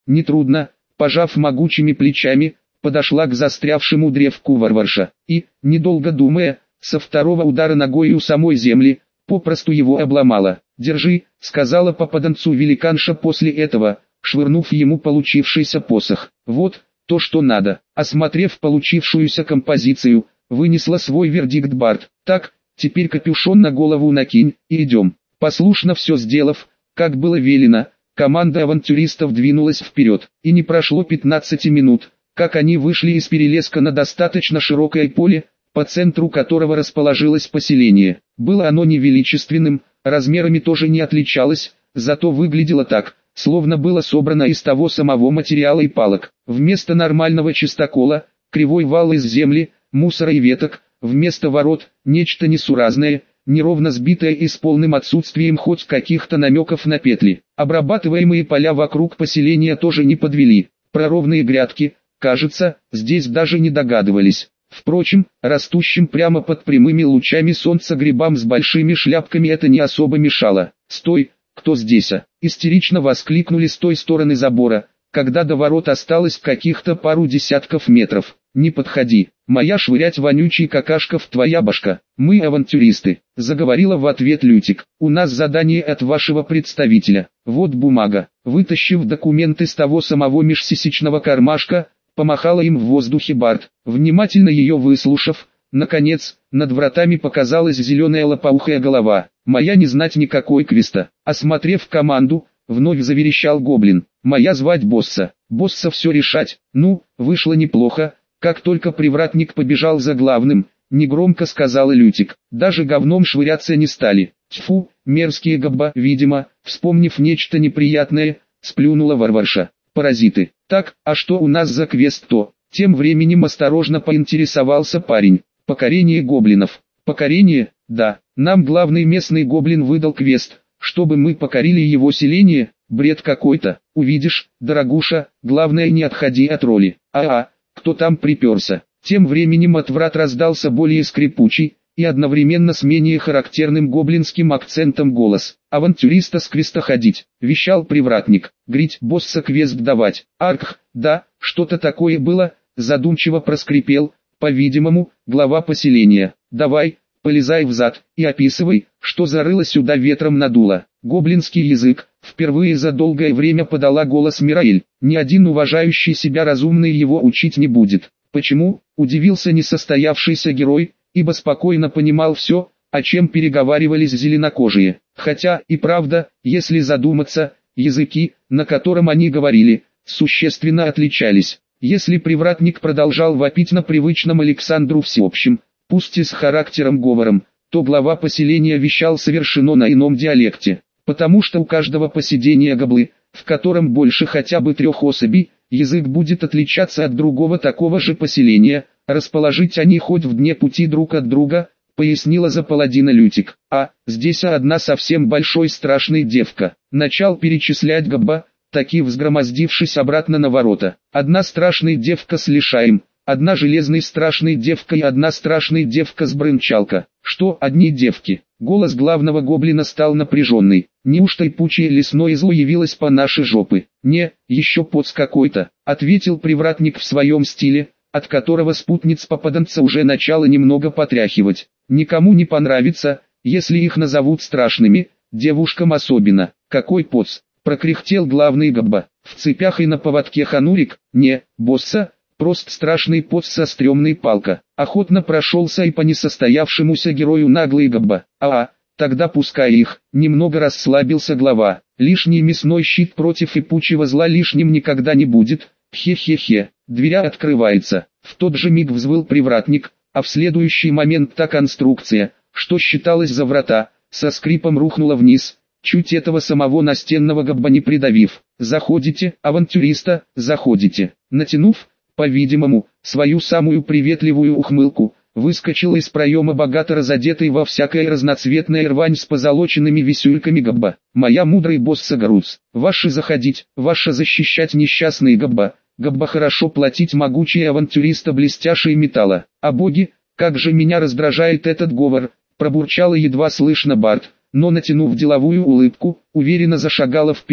нетрудно, пожав могучими плечами, подошла к застрявшему древку варварша, и, недолго думая, со второго удара ногой у самой земли, попросту его обломала. «Держи», — сказала попаданцу великанша после этого, швырнув ему получившийся посох. «Вот, то что надо». Осмотрев получившуюся композицию, вынесла свой вердикт Барт. «Так, теперь капюшон на голову накинь, и идем». Послушно все сделав, как было велено, команда авантюристов двинулась вперед, и не прошло 15 минут, как они вышли из перелеска на достаточно широкое поле, по центру которого расположилось поселение. Было оно невеличественным, размерами тоже не отличалось, зато выглядело так, словно было собрано из того самого материала и палок. Вместо нормального чистокола, кривой вал из земли, мусора и веток, вместо ворот, нечто несуразное, неровно сбитое и с полным отсутствием хоть каких-то намеков на петли. Обрабатываемые поля вокруг поселения тоже не подвели. Про ровные грядки, кажется, здесь даже не догадывались. Впрочем, растущим прямо под прямыми лучами солнца грибам с большими шляпками это не особо мешало. «Стой, кто здесь?» — истерично воскликнули с той стороны забора, когда до ворот осталось каких-то пару десятков метров. «Не подходи, моя швырять вонючий какашков твоя башка, мы авантюристы», — заговорила в ответ Лютик. «У нас задание от вашего представителя, вот бумага». Вытащив документ из того самого межсисечного кармашка, помахала им в воздухе Барт. Внимательно ее выслушав, наконец, над вратами показалась зеленая лопоухая голова. «Моя не знать никакой квеста». Осмотрев команду, вновь заверещал гоблин. «Моя звать Босса. Босса все решать». Ну, вышло неплохо. Как только привратник побежал за главным, негромко сказала Лютик. Даже говном швыряться не стали. Тьфу, мерзкие гобба, видимо, вспомнив нечто неприятное, сплюнула варварша. «Паразиты. Так, а что у нас за квест-то?» Тем временем осторожно поинтересовался парень. «Покорение гоблинов». «Покорение? Да. Нам главный местный гоблин выдал квест, чтобы мы покорили его селение. Бред какой-то. Увидишь, дорогуша, главное не отходи от роли». Кто там приперся? Тем временем от врат раздался более скрипучий и одновременно с менее характерным гоблинским акцентом голос. «Авантюриста с квеста ходить», — вещал привратник. «Грить, босса квест давать». «Арх, да, что-то такое было», — задумчиво проскрипел, по-видимому, глава поселения. «Давай, полезай взад и описывай, что зарыло сюда ветром надуло». Гоблинский язык, впервые за долгое время подала голос Мираэль. Ни один уважающий себя разумный его учить не будет. Почему? Удивился несостоявшийся герой, ибо спокойно понимал все, о чем переговаривались зеленокожие. Хотя, и правда, если задуматься, языки, на котором они говорили, существенно отличались. Если привратник продолжал вопить на привычном Александру всеобщем, пусть и с характером говором, то глава поселения вещал совершенно на ином диалекте. Потому что у каждого поселения гоблы, в котором больше хотя бы 3 особей, язык будет отличаться от другого такого же поселения, расположить они хоть в дне пути друг от друга, пояснила за паладина Лютик. Здесь одна совсем большой страшной девка. Начал перечислять гобба, таки взгромоздившись обратно на ворота. Одна страшная девка с лишаем, одна железной страшной девка и одна страшная девка с брынчалка. Что одни девки? Голос главного гоблина стал напряженный. «Неужто и пучее лесное зло явилось по нашей жопы?» «Не, еще поц какой-то», — ответил привратник в своем стиле, от которого спутниц попаданца уже начало немного потряхивать. «Никому не понравится, если их назовут страшными, девушкам особенно». «Какой поц?» — прокряхтел главный гобба. «В цепях и на поводке ханурик?» «Не, босса, просто страшный поц со стрёмной палка». Охотно прошелся и по несостоявшемуся герою наглый гобба. Тогда пускай их. Немного расслабился глава. Лишний мясной щит против ипучего зла лишним никогда не будет. Хе-хе-хе. Дверя открывается. В тот же миг взвыл привратник, а в следующий момент та конструкция, что считалась за врата, со скрипом рухнула вниз, чуть этого самого настенного гобба не придавив. «Заходите, авантюриста, заходите». Натянув, по-видимому, свою самую приветливую ухмылку, выскочил из проема богато разодетый во всякое разноцветное рвань с позолоченными висюльками гобба. «Моя мудрый босса Гарус, ваше заходить, ваше защищать несчастный гобба, гобба хорошо платить могучие авантюриста блестяшие металла. А боги, как же меня раздражает этот говор», пробурчала едва слышно Барт, но натянув деловую улыбку, уверенно зашагала вперед,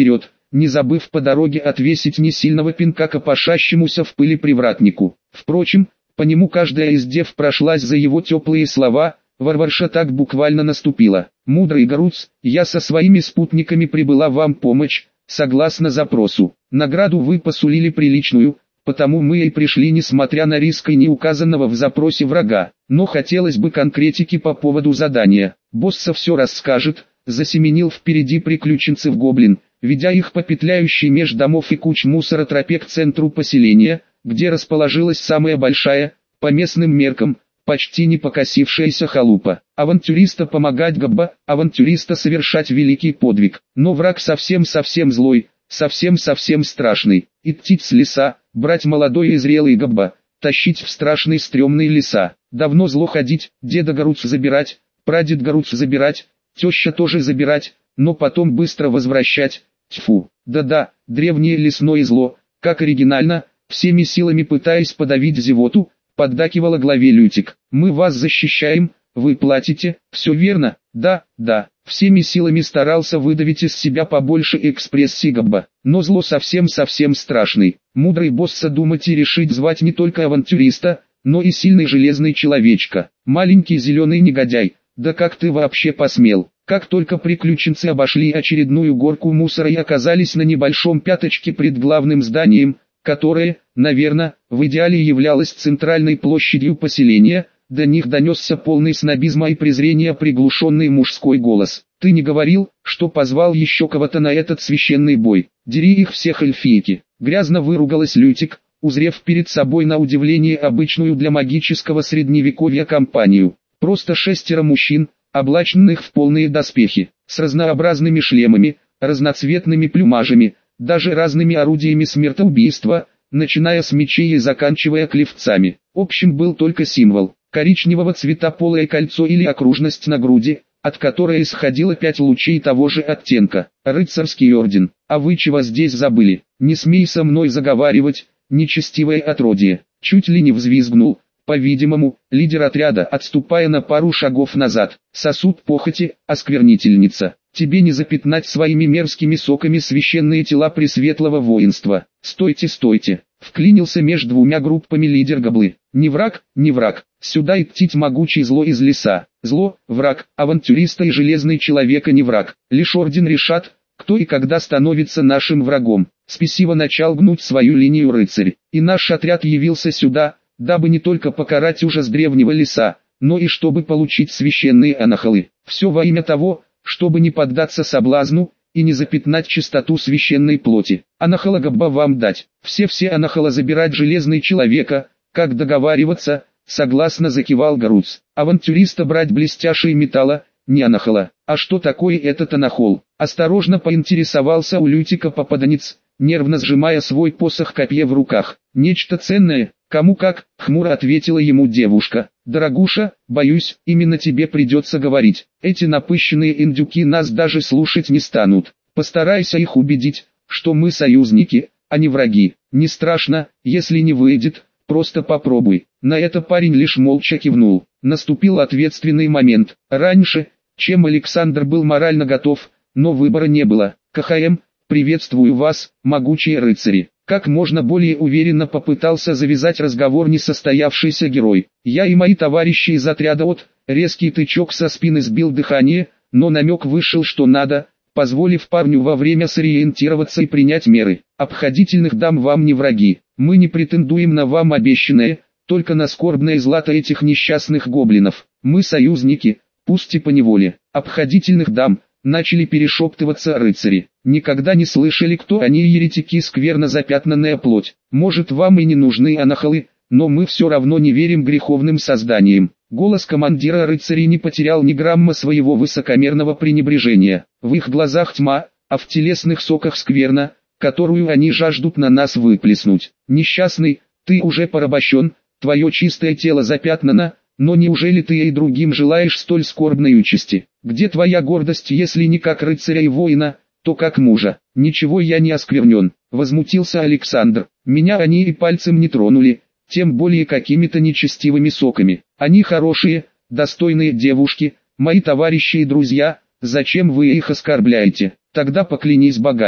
не забыв по дороге отвесить несильного пинка копошащемуся в пыли привратнику. Впрочем, по нему каждая из дев прошлась за его теплые слова. Варварша так буквально наступила. «Мудрый Груц, я со своими спутниками прибыла вам помочь, согласно запросу. Награду вы посулили приличную, потому мы и пришли, несмотря на риск и неуказанного в запросе врага. Но хотелось бы конкретики по поводу задания. Босса все расскажет», засеменил впереди приключенцев гоблин, ведя их по петляющей меж домов и куч мусора тропе к центру поселения, где расположилась самая большая, по местным меркам, почти не покосившаяся халупа. Авантюриста помогать Габба, авантюриста совершать великий подвиг. Но враг совсем-совсем злой, совсем-совсем страшный. Идти с леса, брать молодой и зрелый Габба, тащить в страшные стрёмные леса. Давно зло ходить, деда Гаруц забирать, прадед Гаруц забирать, теща тоже забирать, но потом быстро возвращать. Тьфу, да-да, древнее лесное зло, как оригинально, всеми силами пытаясь подавить зевоту, поддакивала главе Лютик. «Мы вас защищаем, вы платите, все верно?» «Да, да». Всеми силами старался выдавить из себя побольше экспрессии Габба. Но зло совсем-совсем страшный. Мудрый босса думать и решить звать не только авантюриста, но и сильный железный человечка. Маленький зеленый негодяй, да как ты вообще посмел? Как только приключенцы обошли очередную горку мусора и оказались на небольшом пятачке пред главным зданием, которое, наверное, в идеале являлось центральной площадью поселения, до них донесся полный снобизма и презрения приглушенный мужской голос. «Ты не говорил, что позвал еще кого-то на этот священный бой? Дери их всех, эльфийки!» Грязно выругалась Лютик, узрев перед собой на удивление обычную для магического средневековья компанию. Просто 6 мужчин, облаченных в полные доспехи, с разнообразными шлемами, разноцветными плюмажами, даже разными орудиями смертоубийства, начиная с мечей и заканчивая клевцами. Общим был только символ – коричневого цвета полое кольцо или окружность на груди, от которой исходило 5 лучей того же оттенка. Рыцарский орден. А вы чего здесь забыли? Не смей со мной заговаривать, нечестивое отродье. Чуть ли не взвизгнул, по-видимому, лидер отряда, отступая на пару шагов назад. Сосуд похоти, осквернительница. Тебе не запятнать своими мерзкими соками священные тела пресветлого воинства. Стойте, стойте. Вклинился между двумя группами лидер Габлы. Не враг, не враг. Сюда идти могучий зло из леса. Зло, враг, авантюриста и железный человека не враг. Лишь орден решат, кто и когда становится нашим врагом. Спесиво начал гнуть свою линию рыцарь. И наш отряд явился сюда, дабы не только покарать ужас древнего леса, но и чтобы получить священные анахалы. Все во имя того, чтобы не поддаться соблазну и не запятнать чистоту священной плоти. Анахала Габба вам дать. Все анахала забирать железный человека, как договариваться, согласно закивал Гаруц. Авантюриста брать блестяшие металла, не анахала. А что такое этот анахол? Осторожно поинтересовался у Лютика попаданец, нервно сжимая свой посох копье в руках. Нечто ценное, кому как, хмуро ответила ему девушка. Дорогуша, боюсь, именно тебе придется говорить. Эти напыщенные индюки нас даже слушать не станут. Постарайся их убедить, что мы союзники, а не враги. Не страшно, если не выйдет, просто попробуй. На это парень лишь молча кивнул. Наступил ответственный момент. Раньше, чем Александр был морально готов, но выбора не было. КХМ, приветствую вас, могучие рыцари. Как можно более уверенно попытался завязать разговор несостоявшийся герой. Я и мои товарищи из отряда резкий тычок со спины сбил дыхание, но намек вышел что надо, позволив парню во время сориентироваться и принять меры. Обходительных дам вам не враги. Мы не претендуем на вам обещанное, только на скорбное злато этих несчастных гоблинов. Мы союзники, пусть и поневоле. Обходительных дам, начали перешептываться рыцари. Никогда не слышали, кто они, еретики, скверно запятнанная плоть. Может, вам и не нужны анахалы, но мы все равно не верим греховным созданиям. Голос командира рыцарей не потерял ни грамма своего высокомерного пренебрежения. В их глазах тьма, а в телесных соках скверна, которую они жаждут на нас выплеснуть. Несчастный, ты уже порабощен, твое чистое тело запятнано, но неужели ты и другим желаешь столь скорбной участи? Где твоя гордость, если не как рыцаря и воина, то как мужа? Ничего я не осквернен, возмутился Александр. Меня они и пальцем не тронули, тем более какими-то нечестивыми соками. Они хорошие, достойные девушки, мои товарищи и друзья, зачем вы их оскорбляете? Тогда поклянись богами.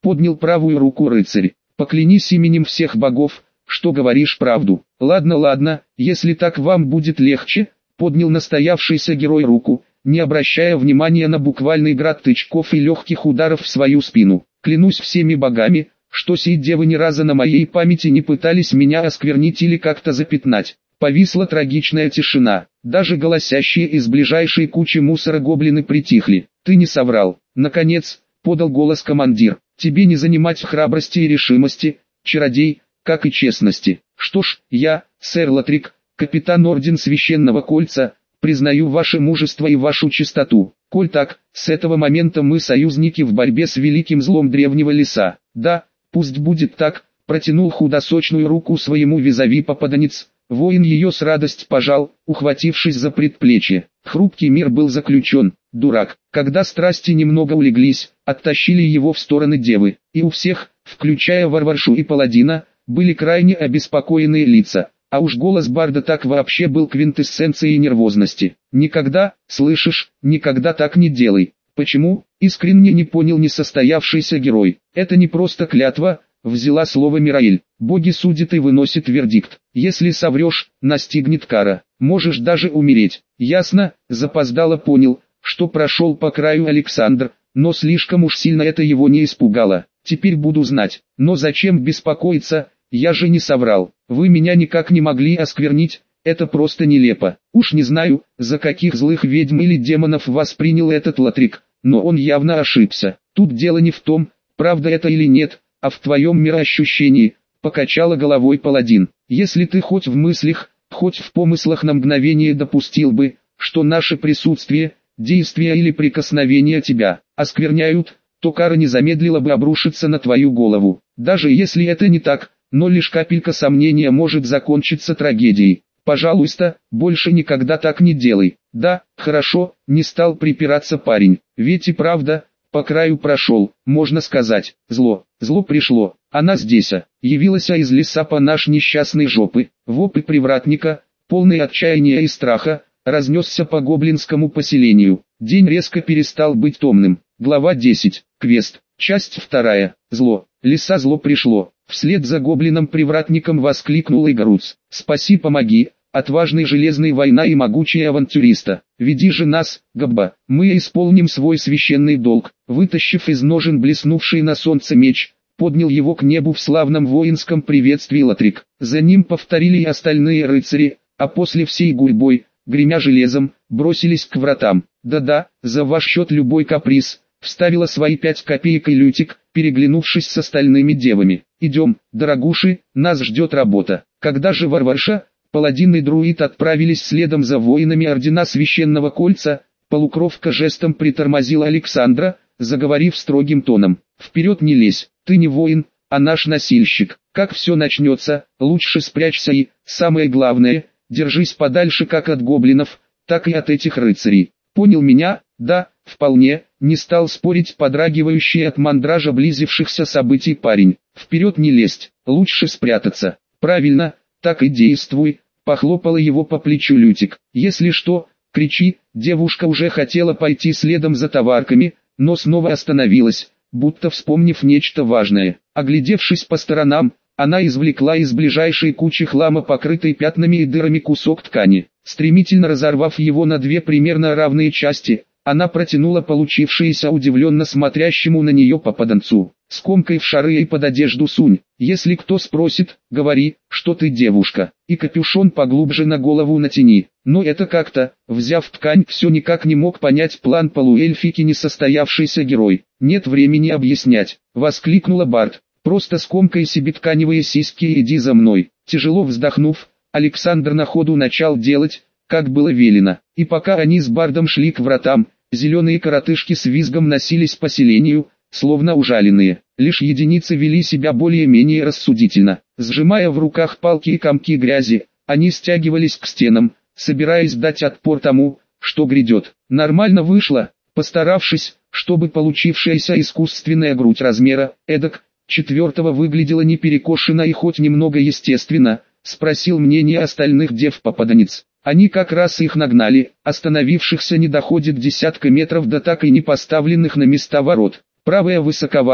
поднял правую руку рыцарь. Поклянись именем всех богов, что говоришь правду. Ладно, ладно, если так вам будет легче, поднял настоявшийся герой руку, не обращая внимания на буквальный град тычков и легких ударов в свою спину. Клянусь всеми богами, что сей девы ни разу на моей памяти не пытались меня осквернить или как-то запятнать. Повисла трагичная тишина. Даже голосящие из ближайшей кучи мусора гоблины притихли. Ты не соврал. Наконец, подал голос командир. Тебе не занимать храбрости и решимости, чародей, как и честности. Что ж, я, сэр Латрик, капитан Орден Священного Кольца, признаю ваше мужество и вашу чистоту. Коль так, с этого момента мы союзники в борьбе с великим злом древнего леса. Да, пусть будет так, протянул худосочную руку своему визави попаданец. Воин ее с радостью пожал, ухватившись за предплечье. Хрупкий мир был заключен, дурак. Когда страсти немного улеглись, оттащили его в стороны девы, и у всех, включая варваршу и паладина, были крайне обеспокоенные лица. А уж голос барда так вообще был квинтэссенцией нервозности. «Никогда, слышишь, никогда так не делай». «Почему?» — искренне не понял несостоявшийся герой. «Это не просто клятва», — взяла слово Мираэль. «Боги судят и выносят вердикт. Если соврешь, настигнет кара. Можешь даже умереть». «Ясно», — запоздало понял, что прошел по краю Александр, но слишком уж сильно это его не испугало. «Теперь буду знать. Но зачем беспокоиться? Я же не соврал. Вы меня никак не могли осквернить, это просто нелепо. Уж не знаю, за каких злых ведьм или демонов вас принял этот Латрик, но он явно ошибся. Тут дело не в том, правда это или нет, а в твоем мироощущении», — покачала головой паладин. «Если ты хоть в мыслях, хоть в помыслах на мгновение допустил бы, что наше присутствие, действия или прикосновения тебя оскверняют, то кара не замедлила бы обрушиться на твою голову. Даже если это не так, но лишь капелька сомнения может закончиться трагедией. Пожалуйста, больше никогда так не делай». «Да, хорошо», — не стал припираться парень. «Ведь и правда, по краю прошел, можно сказать. Зло пришло. Она здесь, явилась из леса по наш несчастной жопы». Вопль привратника, полный отчаяния и страха, разнесся по гоблинскому поселению. День резко перестал быть томным. Глава 10. Квест. Часть 2. Зло. Леса зло пришло. Вслед за гоблином-привратником воскликнул Игоруц. «Спаси, помоги, отважный железный война и могучий авантюриста. Веди же нас, Габба, мы исполним свой священный долг». Вытащив из ножен блеснувший на солнце меч, поднял его к небу в славном воинском приветствии Латрик. За ним повторили и остальные рыцари, а после всей гурьбой, гремя железом, бросились к вратам. «Да-да, за ваш счет любой каприз», — вставила свои 5 копеек и Лютик, переглянувшись с остальными девами. «Идем, дорогуши, нас ждет работа». Когда же варварша, паладин и друид отправились следом за воинами Ордена Священного Кольца, полукровка жестом притормозила Александра, заговорив строгим тоном. «Вперед не лезь, ты не воин, а наш носильщик. Как все начнется, лучше спрячься и, самое главное, держись подальше как от гоблинов, так и от этих рыцарей. Понял меня?» «Да, вполне», — не стал спорить подрагивающий от мандража близившихся событий парень. «Вперед не лезть, лучше спрятаться». «Правильно, так и действуй», — похлопала его по плечу Лютик. «Если что, кричи». Девушка уже хотела пойти следом за товарками, но снова остановилась, будто вспомнив нечто важное. Оглядевшись по сторонам, она извлекла из ближайшей кучи хлама покрытый пятнами и дырами кусок ткани. Стремительно разорвав его на 2 примерно равные части, она протянула получившееся удивленно смотрящему на нее попаданцу. «Скомкай в шары и под одежду сунь. Если кто спросит, говори, что ты девушка. И капюшон поглубже на голову натяни». Но это как-то, взяв ткань, все никак не мог понять план полуэльфики несостоявшийся герой. «Нет времени объяснять», — воскликнула Барт. «Просто скомкай себе тканевые сиськи и иди за мной». Тяжело вздохнув, Александр на ходу начал делать, как было велено. И пока они с Бардом шли к вратам, зеленые коротышки с визгом носились по селению, словно ужаленные. Лишь единицы вели себя более-менее рассудительно. Сжимая в руках палки и комки грязи, они стягивались к стенам, собираясь дать отпор тому, что грядет. Нормально вышло, постаравшись, чтобы получившаяся искусственная грудь размера, эдак, 4-го выглядела не перекошена и хоть немного естественно, спросил мнение остальных дев попаданец. Они как раз их нагнали, остановившихся не доходит десятка метров до так и не поставленных на места ворот. «Правая высоковато»,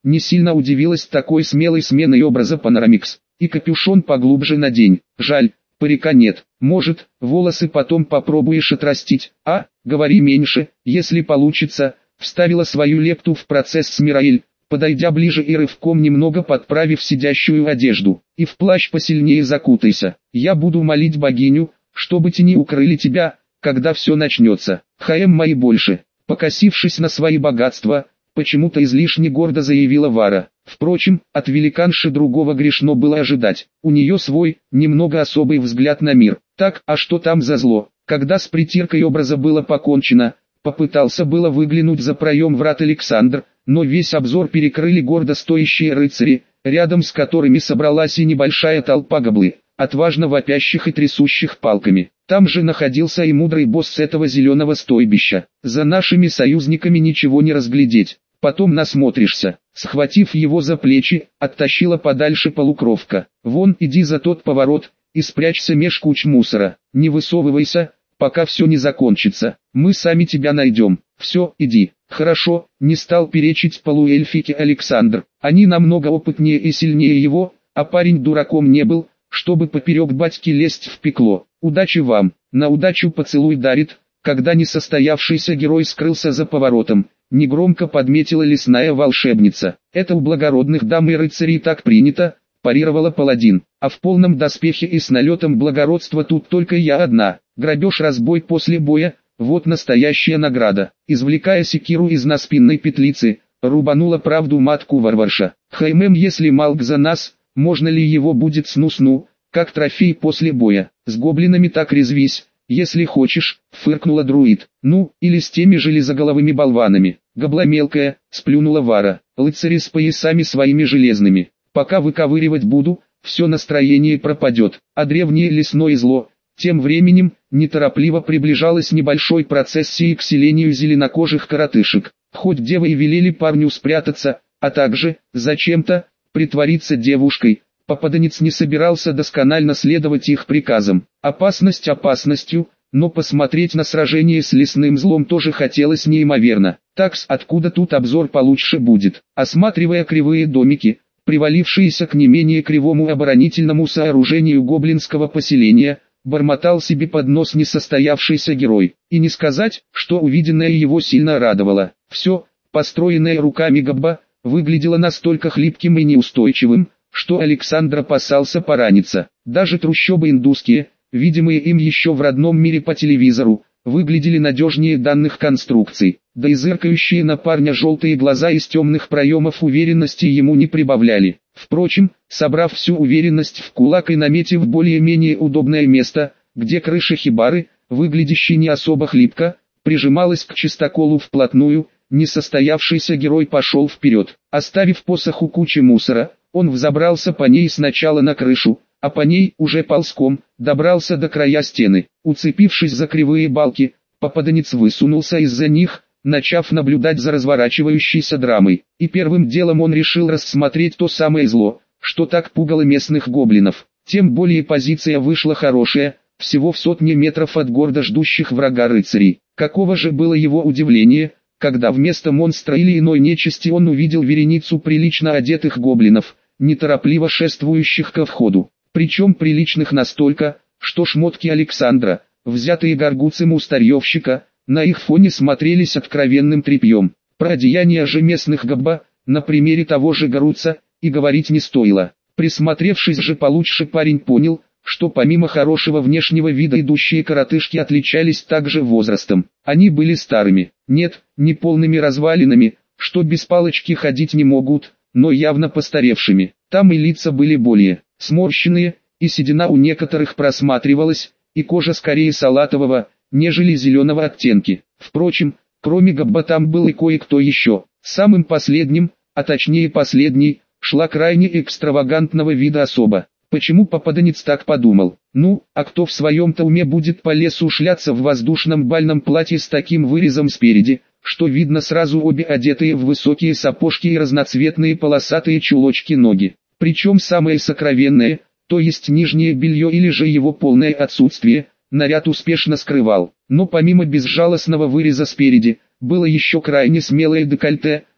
не сильно удивилась такой смелой сменой образа Панорамикс. И капюшон поглубже надень. Жаль, парика нет. Может, волосы потом попробуешь отрастить, а? Говори меньше, если получится. Вставила свою лепту в процесс Смираэль, подойдя ближе и рывком немного подправив сидящую одежду. И в плащ посильнее закутайся. Я буду молить богиню, чтобы тени укрыли тебя, когда все начнется. Мои больше. Покосившись на свои богатства, почему-то излишне гордо заявила Вара. Впрочем, от великанши другого грешно было ожидать. У нее свой, немного особый взгляд на мир. Так, а что там за зло? Когда с притиркой образа было покончено, попытался было выглянуть за проем врат Александр, но весь обзор перекрыли гордо стоящие рыцари, рядом с которыми собралась и небольшая толпа гоблы, отважно вопящих и трясущих палками. Там же находился и мудрый босс этого зеленого стойбища. За нашими союзниками ничего не разглядеть. Потом насмотришься. Схватив его за плечи, оттащила подальше полукровка. Вон, иди за тот поворот и спрячься меж куч мусора. Не высовывайся, пока все не закончится. Мы сами тебя найдем. Все, иди. Хорошо, не стал перечить полуэльфике Александр. Они намного опытнее и сильнее его, а парень дураком не был, чтобы поперек батьки лезть в пекло. Удачи вам. На удачу поцелуй дарит, когда несостоявшийся герой скрылся за поворотом. Негромко подметила лесная волшебница. Это у благородных дам и рыцарей так принято, парировала паладин. А в полном доспехе и с налетом благородства тут только я одна. Грабеж-разбой после боя, вот настоящая награда. Извлекая секиру из наспинной петлицы, рубанула правду матку варварша. Если Малк за нас, можно ли его будет сну-сну, как трофей после боя? С гоблинами так резвись, если хочешь, фыркнула друид. Ну, или с теми железоголовыми болванами. Гобла мелкая, сплюнула Вара. Рыцари с поясами своими железными. Пока выковыривать буду, все настроение пропадет. А древнее лесное зло, тем временем, неторопливо приближалось небольшой процессией к селению зеленокожих коротышек. Хоть девы и велели парню спрятаться, а также, зачем-то, притвориться девушкой, попаданец не собирался досконально следовать их приказам. Опасность опасностью, но посмотреть на сражение с лесным злом тоже хотелось неимоверно. Такс, откуда тут обзор получше будет? Осматривая кривые домики, привалившиеся к не менее кривому оборонительному сооружению гоблинского поселения, бормотал себе под нос несостоявшийся герой. И не сказать, что увиденное его сильно радовало. Все, построенное руками Гобба, выглядело настолько хлипким и неустойчивым, что Александр опасался пораниться. Даже трущобы индусские, видимые им еще в родном мире по телевизору, выглядели надежнее данных конструкций. Да и зыркающие на парня желтые глаза из темных проемов уверенности ему не прибавляли. Впрочем, собрав всю уверенность в кулак и наметив более-менее удобное место, где крыша хибары, выглядящей не особо хлипко, прижималась к чистоколу вплотную, несостоявшийся герой пошел вперед. Оставив посох у кучи мусора, он взобрался по ней сначала на крышу, а по ней уже ползком добрался до края стены. Уцепившись за кривые балки, попаданец высунулся из-за них, начав наблюдать за разворачивающейся драмой. И первым делом он решил рассмотреть то самое зло, что так пугало местных гоблинов. Тем более позиция вышла хорошая, всего в сотне метров от гордо ждущих врага рыцарей. Каково же было его удивление, когда вместо монстра или иной нечисти он увидел вереницу прилично одетых гоблинов, неторопливо шествующих ко входу. Причем приличных настолько, что шмотки Александра, взятые горгуцем у старьевщика, на их фоне смотрелись откровенным тряпьем. Про одеяния же местных Гобба, на примере того же Гаруца, и говорить не стоило. Присмотревшись же получше, парень понял, что помимо хорошего внешнего вида идущие коротышки отличались также возрастом. Они были старыми, нет, не полными развалинами, что без палочки ходить не могут, но явно постаревшими. Там и лица были более сморщенные, и седина у некоторых просматривалась, и кожа скорее салатового, нежели зеленого оттенки. Впрочем, кроме Гобба там был и кое-кто еще. Самым последним, а точнее последней, шла крайне экстравагантного вида особа. Почему попаданец так подумал? Ну, а кто в своем-то уме будет по лесу шляться в воздушном бальном платье с таким вырезом спереди, что видно сразу обе одетые в высокие сапожки и разноцветные полосатые чулочки ноги. Причем самое сокровенное, то есть нижнее белье или же его полное отсутствие, наряд успешно скрывал. Но помимо безжалостного выреза спереди, было еще крайне смелое декольте,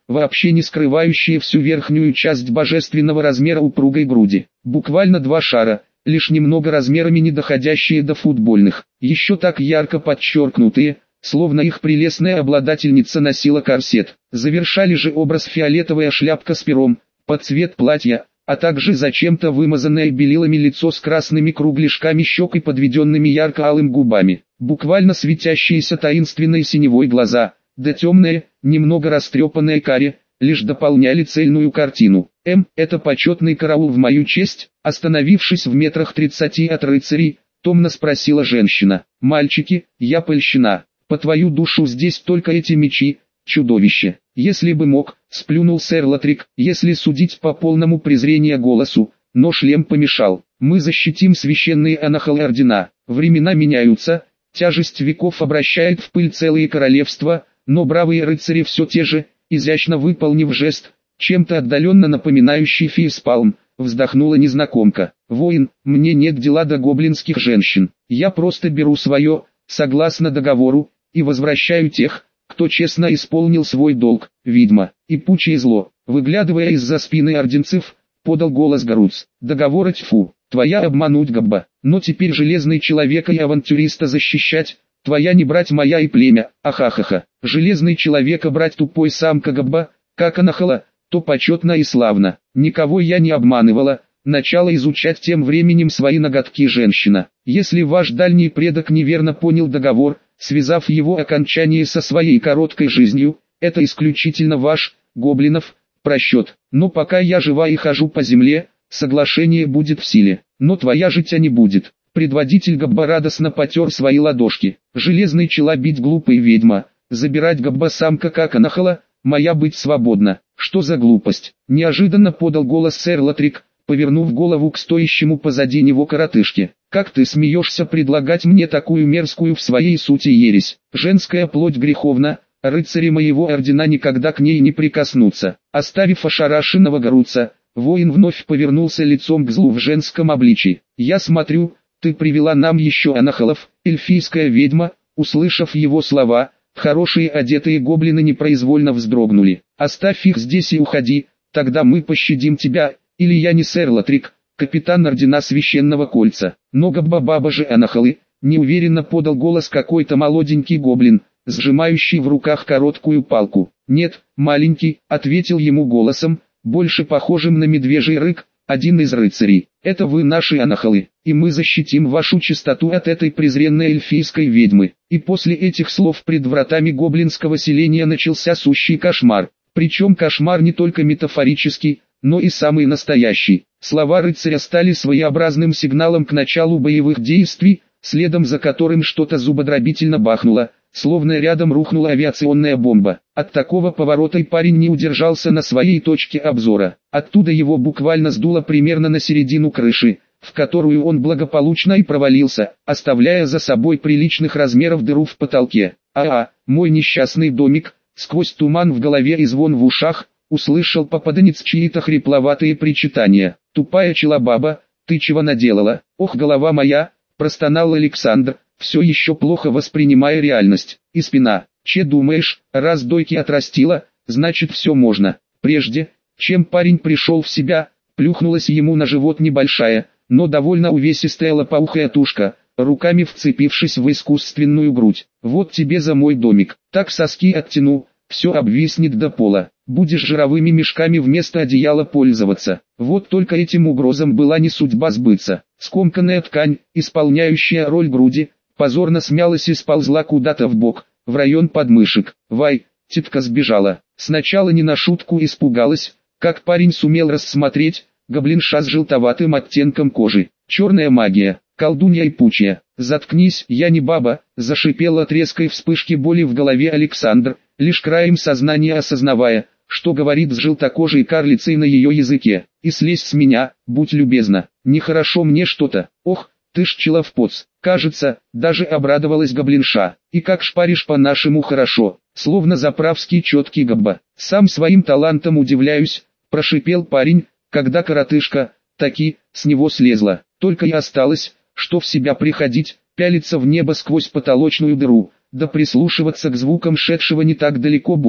вообще не скрывающие всю верхнюю часть божественного размера упругой груди. Буквально 2 шара, лишь немного размерами не доходящие до футбольных, еще так ярко подчеркнутые, словно их прелестная обладательница носила корсет. Завершали же образ фиолетовая шляпка с пером, под цвет платья, а также зачем-то вымазанное белилами лицо с красными кругляшками щек и подведенными ярко-алым губами, буквально светящиеся таинственной синевой глаза, да темные, немного растрепанные карие, лишь дополняли цельную картину. Это почетный караул в мою честь?» Остановившись в метрах 30 от рыцарей, томно спросила женщина. «Мальчики, я польщена. По твою душу здесь только эти мечи, чудовище. Если бы мог», сплюнул сэр Латрик, если судить по полному презрению голосу, но шлем помешал. «Мы защитим священные анахалы ордена. Времена меняются, тяжесть веков обращает в пыль целые королевства, но бравые рыцари все те же». Изящно выполнив жест, чем-то отдаленно напоминающий фейспалм, вздохнула незнакомка. «Воин, мне нет дела до гоблинских женщин. Я просто беру свое, согласно договору, и возвращаю тех, кто честно исполнил свой долг». «Ведьма, и пучее зло», выглядывая из-за спины орденцев, подал голос Гаруц. «Договор тьфу, твоя обмануть Габба, но теперь железный человека и авантюриста защищать, твоя не брать моя и племя, ахахаха. Железный человека брать тупой самка Габба, как анахала, то почетно и славно. Никого я не обманывала». Начала изучать тем временем свои ноготки женщина. «Если ваш дальний предок неверно понял договор, связав его окончание со своей короткой жизнью, это исключительно ваш, гоблинов, просчет. Но пока я жива и хожу по земле, соглашение будет в силе. Но твоя житя не будет». Предводитель Габба радостно потер свои ладошки. «Железный чела бить глупый ведьма, забирать Габба самка как анахала, моя быть свободна». «Что за глупость?» Неожиданно подал голос сэр Латрик, повернув голову к стоящему позади него коротышке. «Как ты смеешься предлагать мне такую мерзкую в своей сути ересь? Женская плоть греховна, рыцари моего ордена никогда к ней не прикоснутся». Оставив ошарашенного Гаруца, воин вновь повернулся лицом к злу в женском обличии. «Я смотрю, ты привела нам еще анахалов». Эльфийская ведьма, услышав его слова, хорошие одетые гоблины непроизвольно вздрогнули. «Оставь их здесь и уходи, тогда мы пощадим тебя, или я не сэр Латрик, капитан ордена священного кольца». «Но Габба-баба же анахалы», неуверенно подал голос какой-то молоденький гоблин, сжимающий в руках короткую палку. «Нет, маленький», ответил ему голосом, больше похожим на медвежий рык, один из рыцарей. «Это вы наши анахалы, и мы защитим вашу чистоту от этой презренной эльфийской ведьмы». И после этих слов пред вратами гоблинского селения начался сущий кошмар. Причем кошмар не только метафорический, но и самый настоящий. Слова рыцаря стали своеобразным сигналом к началу боевых действий, следом за которым что-то зубодробительно бахнуло, словно рядом рухнула авиационная бомба. От такого поворота и парень не удержался на своей точке обзора. Оттуда его буквально сдуло примерно на середину крыши, в которую он благополучно и провалился, оставляя за собой приличных размеров дыру в потолке. Мой несчастный домик», сквозь туман в голове и звон в ушах, услышал попаданец чьи-то хрипловатые причитания. «Тупая челобаба, ты чего наделала?» «Ох, голова моя», простонал Александр, все еще плохо воспринимая реальность. «И спина, че думаешь, раз дойки отрастила, значит все можно». Прежде, чем парень пришел в себя, плюхнулась ему на живот небольшая, но довольно увесистая лопоухая тушка, руками вцепившись в искусственную грудь. «Вот тебе за мой домик, так соски оттяну, все обвиснет до пола, будешь жировыми мешками вместо одеяла пользоваться». Вот только этим угрозам была не судьба сбыться. Скомканная ткань, исполняющая роль груди, позорно смялась и сползла куда-то вбок, в район подмышек. «Вай, тетка сбежала». Сначала не на шутку испугалась, как парень сумел рассмотреть, гоблинша с желтоватым оттенком кожи. «Черная магия, колдунья и пучья». «Заткнись, я не баба», зашипел от резкой вспышки боли в голове Александр, лишь краем сознания осознавая, что говорит с желтокожей карлицей на ее языке. «И слезь с меня, будь любезна, нехорошо мне что-то». «Ох, ты ж человпоц». Кажется, даже обрадовалась гоблинша. «И как шпаришь по-нашему хорошо, словно заправский четкий Габба». «Сам своим талантом удивляюсь», прошипел парень, когда коротышка, таки, с него слезла. Только и осталось, что в себя приходить, пялиться в небо сквозь потолочную дыру, да прислушиваться к звукам шедшего не так далеко боя.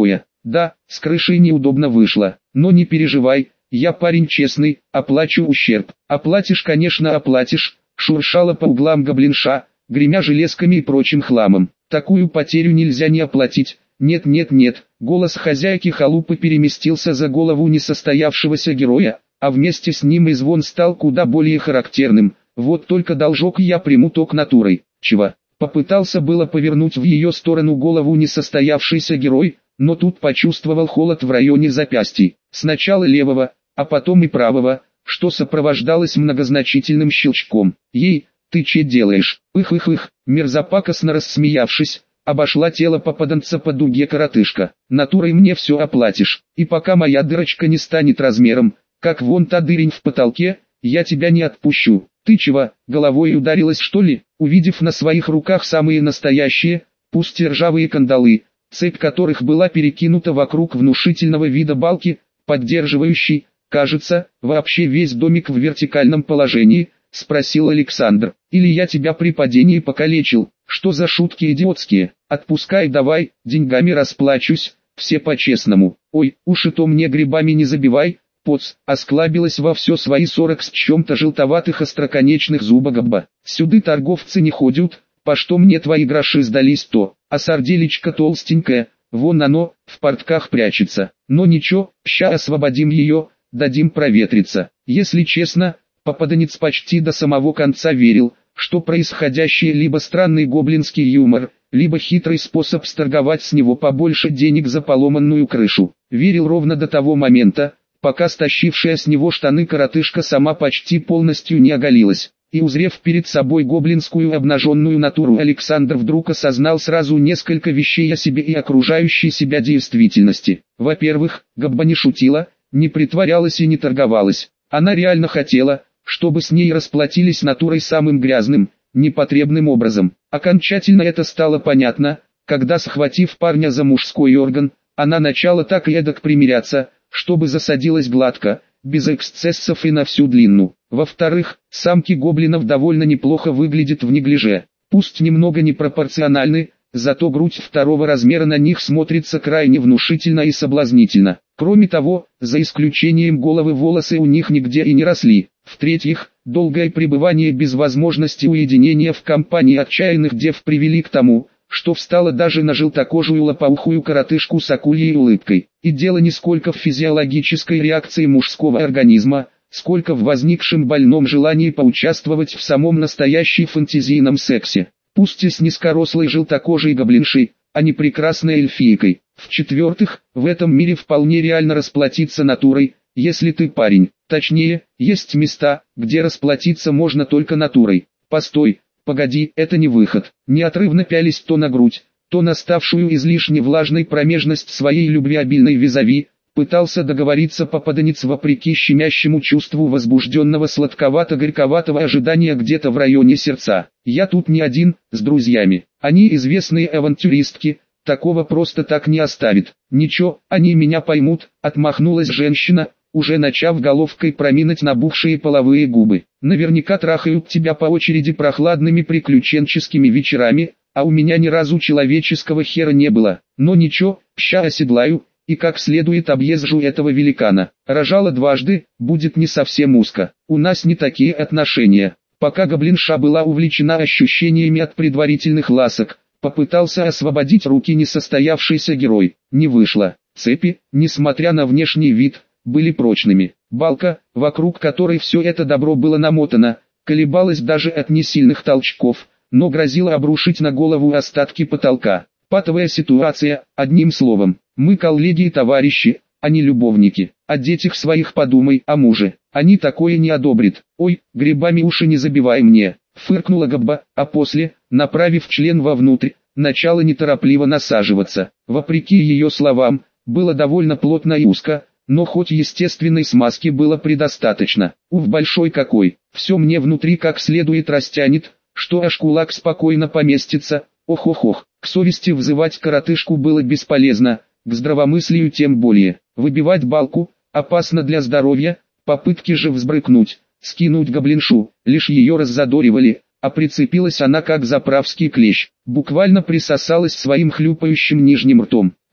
Да, с крышей неудобно вышло, но не переживай, я парень честный, оплачу ущерб. Оплатишь, конечно оплатишь, шуршала по углам гоблинша, гремя железками и прочим хламом. Такую потерю нельзя не оплатить. Нет, нет, нет, голос хозяйки халупы переместился за голову несостоявшегося героя, а вместе с ним и звон стал куда более характерным. Вот только должок я приму ток натурой. Чего? Попытался было повернуть в ее сторону голову несостоявшийся герой, но тут почувствовал холод в районе запястий. Сначала левого, а потом и правого, что сопровождалось многозначительным щелчком. «Ей, ты че делаешь?» «Их-их-их», мерзопакостно рассмеявшись, обошла тело попаданца по дуге коротышка. «Натурой мне все оплатишь, и пока моя дырочка не станет размером, как вон та дырень в потолке, я тебя не отпущу». «Ты чего, головой ударилась что ли?» Увидев на своих руках самые настоящие, пусть и ржавые кандалы, цепь которых была перекинута вокруг внушительного вида балки, поддерживающей, кажется, вообще весь домик в вертикальном положении, спросил Александр. «Или я тебя при падении покалечил? Что за шутки идиотские? Отпускай давай, деньгами расплачусь, все по-честному». «Ой, уши то мне грибами не забивай». Поц, осклабилась во все свои 40 с чем-то желтоватых остроконечных зуба Габба. «Сюды торговцы не ходят, по что мне твои гроши сдались то, а сарделечко толстенькое, вон оно, в портках прячется. Но ничего, ща освободим ее, дадим проветриться». Если честно, попаданец почти до самого конца верил, что происходящее либо странный гоблинский юмор, либо хитрый способ сторговать с него побольше денег за поломанную крышу. Верил ровно до того момента, пока стащившая с него штаны коротышка сама почти полностью не оголилась. И узрев перед собой гоблинскую обнаженную натуру, Александр вдруг осознал сразу несколько вещей о себе и окружающей себя действительности. Во-первых, Габба не шутила, не притворялась и не торговалась. Она реально хотела, чтобы с ней расплатились натурой самым грязным, непотребным образом. Окончательно это стало понятно, когда, схватив парня за мужской орган, она начала так и эдак примиряться, чтобы засадилась гладко, без эксцессов и на всю длину. Во-вторых, самки гоблинов довольно неплохо выглядят в неглиже. Пусть немного непропорциональны, зато грудь второго размера на них смотрится крайне внушительно и соблазнительно. Кроме того, за исключением головы, волосы у них нигде и не росли. В-третьих, долгое пребывание без возможности уединения в компании отчаянных дев привели к тому, что встала даже на желтокожую лопоухую коротышку с акульей улыбкой. И дело не сколько в физиологической реакции мужского организма, сколько в возникшем больном желании поучаствовать в самом настоящем фантазийном сексе. Пусть и с низкорослой желтокожей гоблиншей, а не прекрасной эльфийкой. В-четвертых, в этом мире вполне реально расплатиться натурой, если ты парень. Точнее, есть места, где расплатиться можно только натурой. Постой. Погоди, это не выход. Неотрывно пялись то на грудь, то на ставшую излишне влажной промежность своей любвеобильной визави, пытался договориться попаданец вопреки щемящему чувству возбужденного сладковато-горьковатого ожидания где-то в районе сердца. «Я тут не один, с друзьями. Они известные авантюристки, такого просто так не оставит». «Ничего, они меня поймут», — отмахнулась женщина, уже начав головкой проминать набухшие половые губы. «Наверняка трахают тебя по очереди прохладными приключенческими вечерами, а у меня ни разу человеческого хера не было. Но ничего, ща оседлаю, и как следует объезжу этого великана. Рожала дважды, будет не совсем узко. У нас не такие отношения». Пока гоблинша была увлечена ощущениями от предварительных ласок, попытался освободить руки несостоявшийся герой. Не вышло. Цепи, несмотря на внешний вид, были прочными. Балка, вокруг которой все это добро было намотано, колебалась даже от несильных толчков, но грозила обрушить на голову остатки потолка. Патовая ситуация, одним словом. Мы коллеги и товарищи, а не любовники. О детях своих подумай, о муже. Они такое не одобрят. «Ой, грибами уши не забивай мне», — фыркнула Габба, а после, направив член вовнутрь, начала неторопливо насаживаться. Вопреки ее словам, было довольно плотно и узко, но хоть естественной смазки было предостаточно. Уф, большой какой, все мне внутри как следует растянет, что аж кулак спокойно поместится. Ох-ох-ох, к совести взывать коротышку было бесполезно, к здравомыслию тем более. Выбивать балку опасно для здоровья, попытки же взбрыкнуть, скинуть гоблиншу, лишь ее раззадоривали, а прицепилась она как заправский клещ, буквально присосалась своим хлюпающим нижним ртом.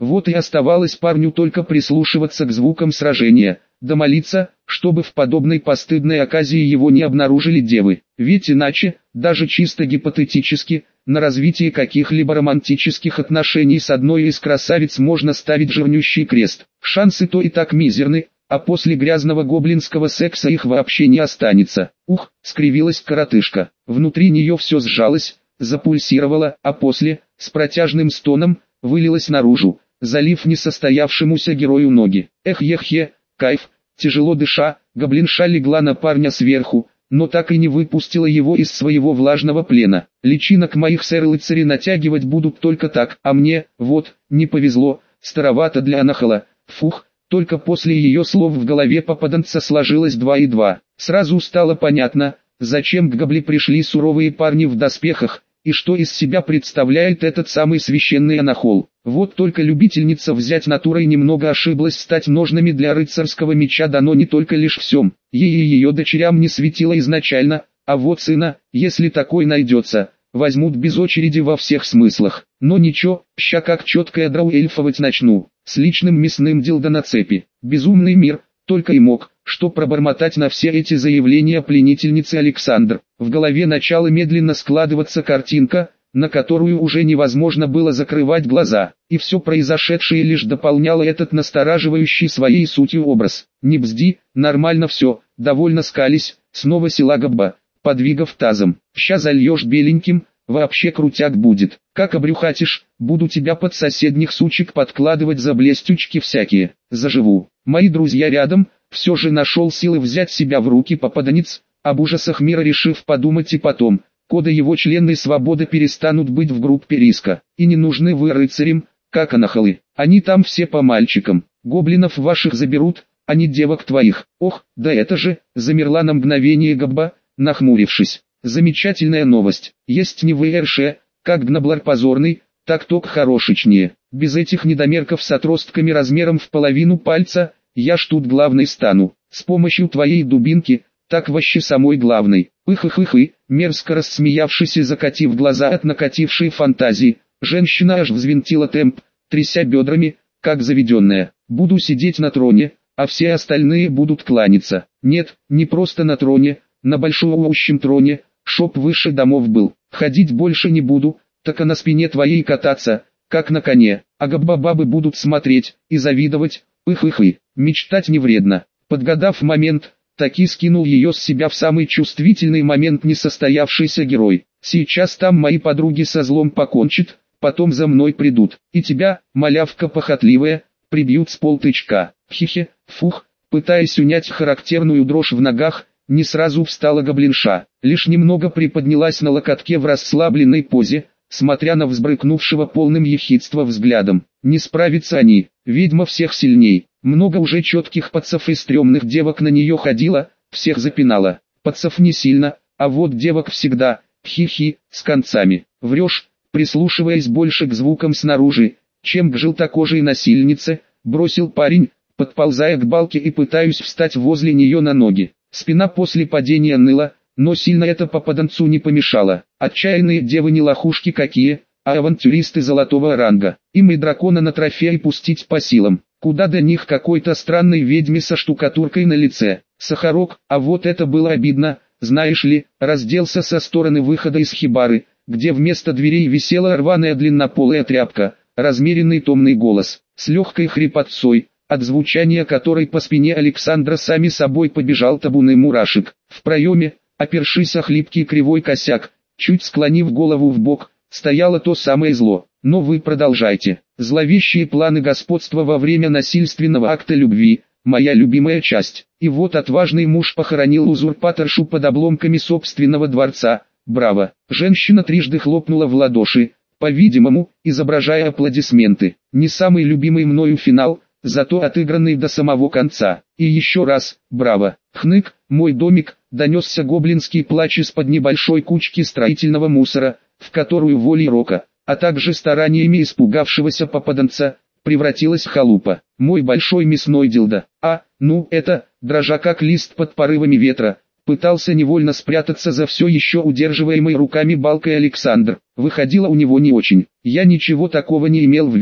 Вот и оставалось парню только прислушиваться к звукам сражения, да молиться, чтобы в подобной постыдной оказии его не обнаружили девы. Ведь иначе, даже чисто гипотетически, на развитие каких-либо романтических отношений с одной из красавиц можно ставить жирнющий крест. Шансы то и так мизерны, а после грязного гоблинского секса их вообще не останется. Ух, скривилась коротышка. Внутри нее все сжалось, запульсировало, а после, с протяжным стоном, вылилось наружу, залив несостоявшемуся герою ноги. Эх-ех-е, кайф. Тяжело дыша, гоблинша легла на парня сверху, но так и не выпустила его из своего влажного плена. Личинок моих сэр-рыцари натягивать будут только так, а мне, вот, не повезло, старовато для анахала. Фух, только после ее слов в голове попаданца сложилось 2 и 2. Сразу стало понятно, зачем к Гобли пришли суровые парни в доспехах, и что из себя представляет этот самый священный анахол. Вот только любительница взять натурой немного ошиблась, стать ножными для рыцарского меча дано не только лишь всем. Ей и ее дочерям не светило изначально, а вот сына, если такой найдется, возьмут без очереди во всех смыслах. Но ничего, ща как четко драуэльфовать начну, с личным мясным дилдо на цепи. Безумный мир, только и мог, что пробормотать на все эти заявления пленительницы Александр. В голове начала медленно складываться картинка, на которую уже невозможно было закрывать глаза, и все произошедшее лишь дополняло этот настораживающий своей сутью образ. «Не бзди, нормально все», довольно скались, снова села Гобба, подвигав тазом. «Ща зальешь беленьким, вообще крутяк будет. Как обрюхатишь, буду тебя под соседних сучек подкладывать за блестючки всякие. Заживу». Мои друзья рядом, все же нашел силы взять себя в руки попаданец, об ужасах мира решив подумать и потом. Кода его члены свободы перестанут быть в группе риска, и не нужны вы рыцарям, как анахалы. Они там все по мальчикам, гоблинов ваших заберут, а не девок твоих. Ох, да это же, замерла на мгновение Гобба, нахмурившись. Замечательная новость, есть не ВРШ, как гнаблар позорный, так ток хорошечнее. Без этих недомерков с отростками размером в половину пальца, я ж тут главный стану, с помощью твоей дубинки, так вообще самой главной. Их-их-их-и, мерзко рассмеявшись и закатив глаза от накатившей фантазии, женщина аж взвинтила темп, тряся бедрами, как заведенная. Буду сидеть на троне, а все остальные будут кланяться. Нет, не просто на троне, на большоущем троне, чтоб выше домов был. Ходить больше не буду, так и на спине твоей кататься, как на коне, а гобба-бабы будут смотреть и завидовать. Их-их-и, мечтать не вредно. Подгадав момент, таки скинул ее с себя в самый чувствительный момент несостоявшийся герой. Сейчас там мои подруги со злом покончат, потом за мной придут, и тебя, малявка похотливая, прибьют с полтычка. Хихе, фух, пытаясь унять характерную дрожь в ногах, не сразу встала гоблинша, лишь немного приподнялась на локотке в расслабленной позе, смотря на взбрыкнувшего полным ехидства взглядом. Не справятся они, ведьма всех сильней. Много уже четких пацов и стрёмных девок на нее ходило, всех запинала. Пацов не сильно, а вот девок всегда, хи-хи, с концами. Врешь, прислушиваясь больше к звукам снаружи, чем к желтокожей насильнице, бросил парень, подползая к балке и пытаясь встать возле нее на ноги. Спина после падения ныла, но сильно это попаданцу не помешало. Отчаянные девы не лохушки какие, а авантюристы золотого ранга. Им и дракона на трофей пустить по силам. Куда до них какой-то странной ведьме со штукатуркой на лице. Сахарок, а вот это было обидно, знаешь ли, разделся со стороны выхода из хибары, где вместо дверей висела рваная длиннополая тряпка, размеренный томный голос, с легкой хрипотцой, от звучания которой по спине Александра сами собой побежал табуны мурашек. В проеме, опершись о хлипкий кривой косяк, чуть склонив голову в бок, стояло то самое зло. Но вы продолжайте. Зловещие планы господства во время насильственного акта любви, моя любимая часть. И вот отважный муж похоронил узурпаторшу под обломками собственного дворца. Браво! Женщина трижды хлопнула в ладоши, по-видимому, изображая аплодисменты. Не самый любимый мною финал, зато отыгранный до самого конца. И еще раз, браво! Хнык, мой домик, донесся гоблинский плач из-под небольшой кучки строительного мусора, в которую волей рока, а также стараниями испугавшегося попаданца, превратилась в халупа. Мой большой мясной дилдо. Это, дрожа как лист под порывами ветра, пытался невольно спрятаться за все еще удерживаемой руками балкой Александр. Выходило у него не очень. Я ничего такого не имел в виду.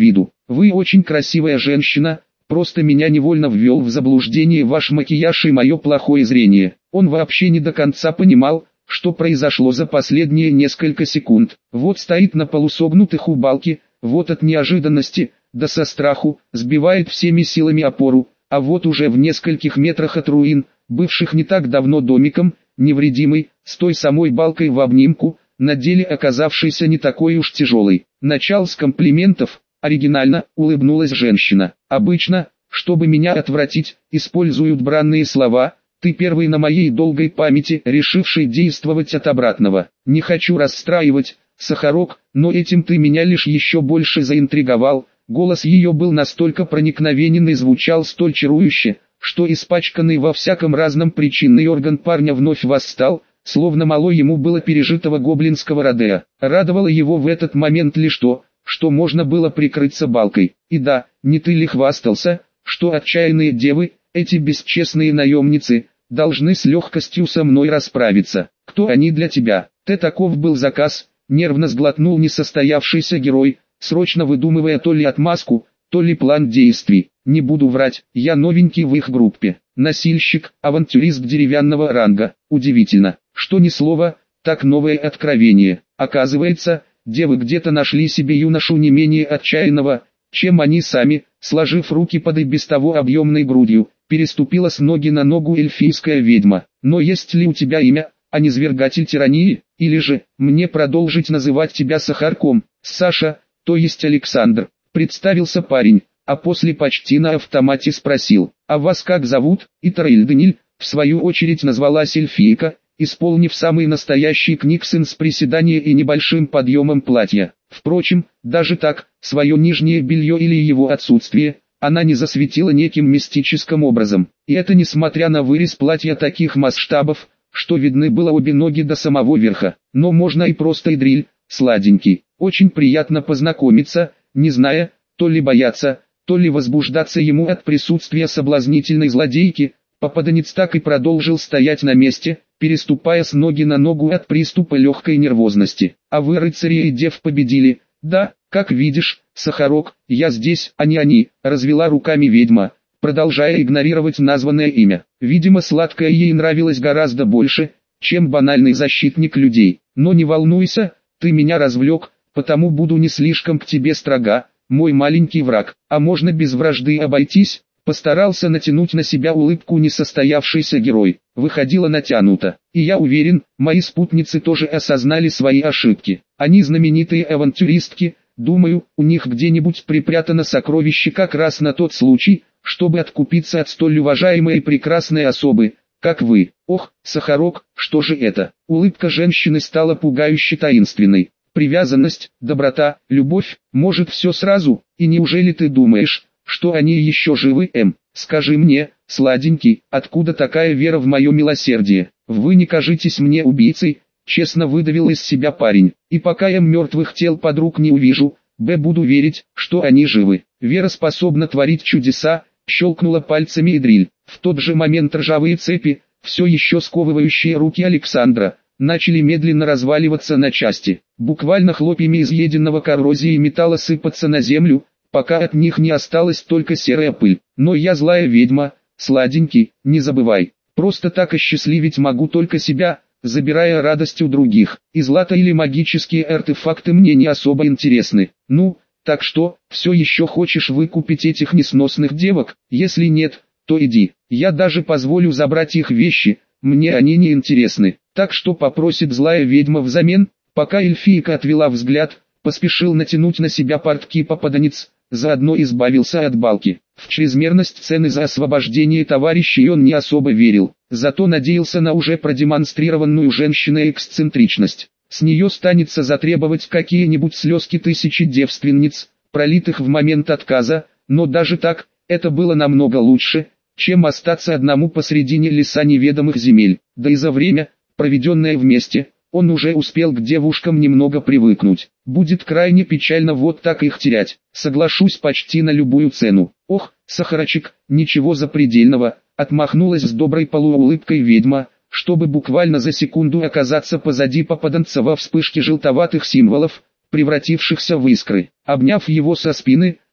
Вы очень красивая женщина, просто меня невольно ввел в заблуждение ваш макияж и мое плохое зрение. Он вообще не до конца понимал, что произошло за последние несколько секунд. Вот стоит на полусогнутых у балки, вот от неожиданности, да со страху, сбивает всеми силами опору, а вот уже в нескольких метрах от руин, бывших не так давно домиком, невредимый, с той самой балкой в обнимку, на деле оказавшийся не такой уж тяжелый. Начал с комплиментов, оригинально, улыбнулась женщина. Обычно, чтобы меня отвратить, используют бранные слова. Ты первый на моей долгой памяти, решивший действовать от обратного. Не хочу расстраивать, Сахарок, но этим ты меня лишь еще больше заинтриговал. Голос ее был настолько проникновенен и звучал столь чарующе, что испачканный во всяком разном причинный орган парня вновь восстал, словно мало ему было пережитого гоблинского родео. Радовало его в этот момент лишь то, что можно было прикрыться балкой. И да, не ты ли хвастался, что отчаянные девы, эти бесчестные наемницы, должны с легкостью со мной расправиться. Кто они для тебя? Таков был заказ, нервно сглотнул несостоявшийся герой, срочно выдумывая то ли отмазку, то ли план действий. Не буду врать, я новенький в их группе. Носильщик, авантюрист деревянного ранга. Удивительно, что ни слова, так новое откровение. Оказывается, девы где-то нашли себе юношу не менее отчаянного, чем они сами. Сложив руки под и без того объемной грудью, переступила с ноги на ногу эльфийская ведьма. Но есть ли у тебя имя, а не низвергатель тирании, или же, мне продолжить называть тебя Сахарком? Саша, то есть Александр, представился парень, а после почти на автомате спросил, а вас как зовут? Итраильданиль, в свою очередь назвалась эльфийка, исполнив самый настоящий книксон с приседания и небольшим подъемом платья. Впрочем, даже так, свое нижнее белье или его отсутствие, она не засветила неким мистическим образом. И это несмотря на вырез платья таких масштабов, что видны было обе ноги до самого верха. Но можно и просто Идриль, сладенький. Очень приятно познакомиться, не зная, то ли бояться, то ли возбуждаться ему от присутствия соблазнительной злодейки. Попаданец так и продолжил стоять на месте, переступая с ноги на ногу от приступа легкой нервозности. А вы, рыцари и дев, победили? Да, как видишь, Сахарок, я здесь, а не они, развела руками ведьма, продолжая игнорировать названное имя. Видимо, сладкое ей нравилось гораздо больше, чем банальный защитник людей. Но не волнуйся, ты меня развлек, потому буду не слишком к тебе строга, мой маленький враг. А можно без вражды обойтись? Постарался натянуть на себя улыбку несостоявшийся герой. Выходило натянуто. И я уверен, мои спутницы тоже осознали свои ошибки. Они знаменитые авантюристки, думаю, у них где-нибудь припрятано сокровище как раз на тот случай, чтобы откупиться от столь уважаемой и прекрасной особы, как вы. Ох, Сахарок, что же это? Улыбка женщины стала пугающе таинственной. Привязанность, доброта, любовь, может все сразу, и неужели ты думаешь, что они еще живы? Скажи мне, сладенький, откуда такая вера в мое милосердие? Вы не кажетесь мне убийцей, честно выдавил из себя парень. И пока я мертвых тел подруг не увижу, буду верить, что они живы. Вера способна творить чудеса, щелкнула пальцами Идриль. В тот же момент ржавые цепи, все еще сковывающие руки Александра, начали медленно разваливаться на части. Буквально хлопьями изъеденного коррозией металла сыпаться на землю, пока от них не осталась только серая пыль. Но я злая ведьма, сладенький, не забывай. Просто так осчастливить могу только себя, забирая радость у других. И злато или магические артефакты мне не особо интересны. Ну, так что, все еще хочешь выкупить этих несносных девок? Если нет, то иди. Я даже позволю забрать их вещи, мне они не интересны. Так что попросит злая ведьма взамен? Пока эльфийка отвела взгляд, поспешил натянуть на себя портки попаданец, заодно избавился от балки. В чрезмерность цены за освобождение товарищей он не особо верил, зато надеялся на уже продемонстрированную женщиной эксцентричность. С нее станется затребовать какие-нибудь слезки тысячи девственниц, пролитых в момент отказа, но даже так, это было намного лучше, чем остаться одному посредине леса неведомых земель. Да и за время, проведенное вместе, он уже успел к девушкам немного привыкнуть. Будет крайне печально вот так их терять. Соглашусь почти на любую цену. Ох, Сахарочек, ничего запредельного, отмахнулась с доброй полуулыбкой ведьма, чтобы буквально за секунду оказаться позади попаданца во вспышке желтоватых символов, превратившихся в искры. Обняв его со спины,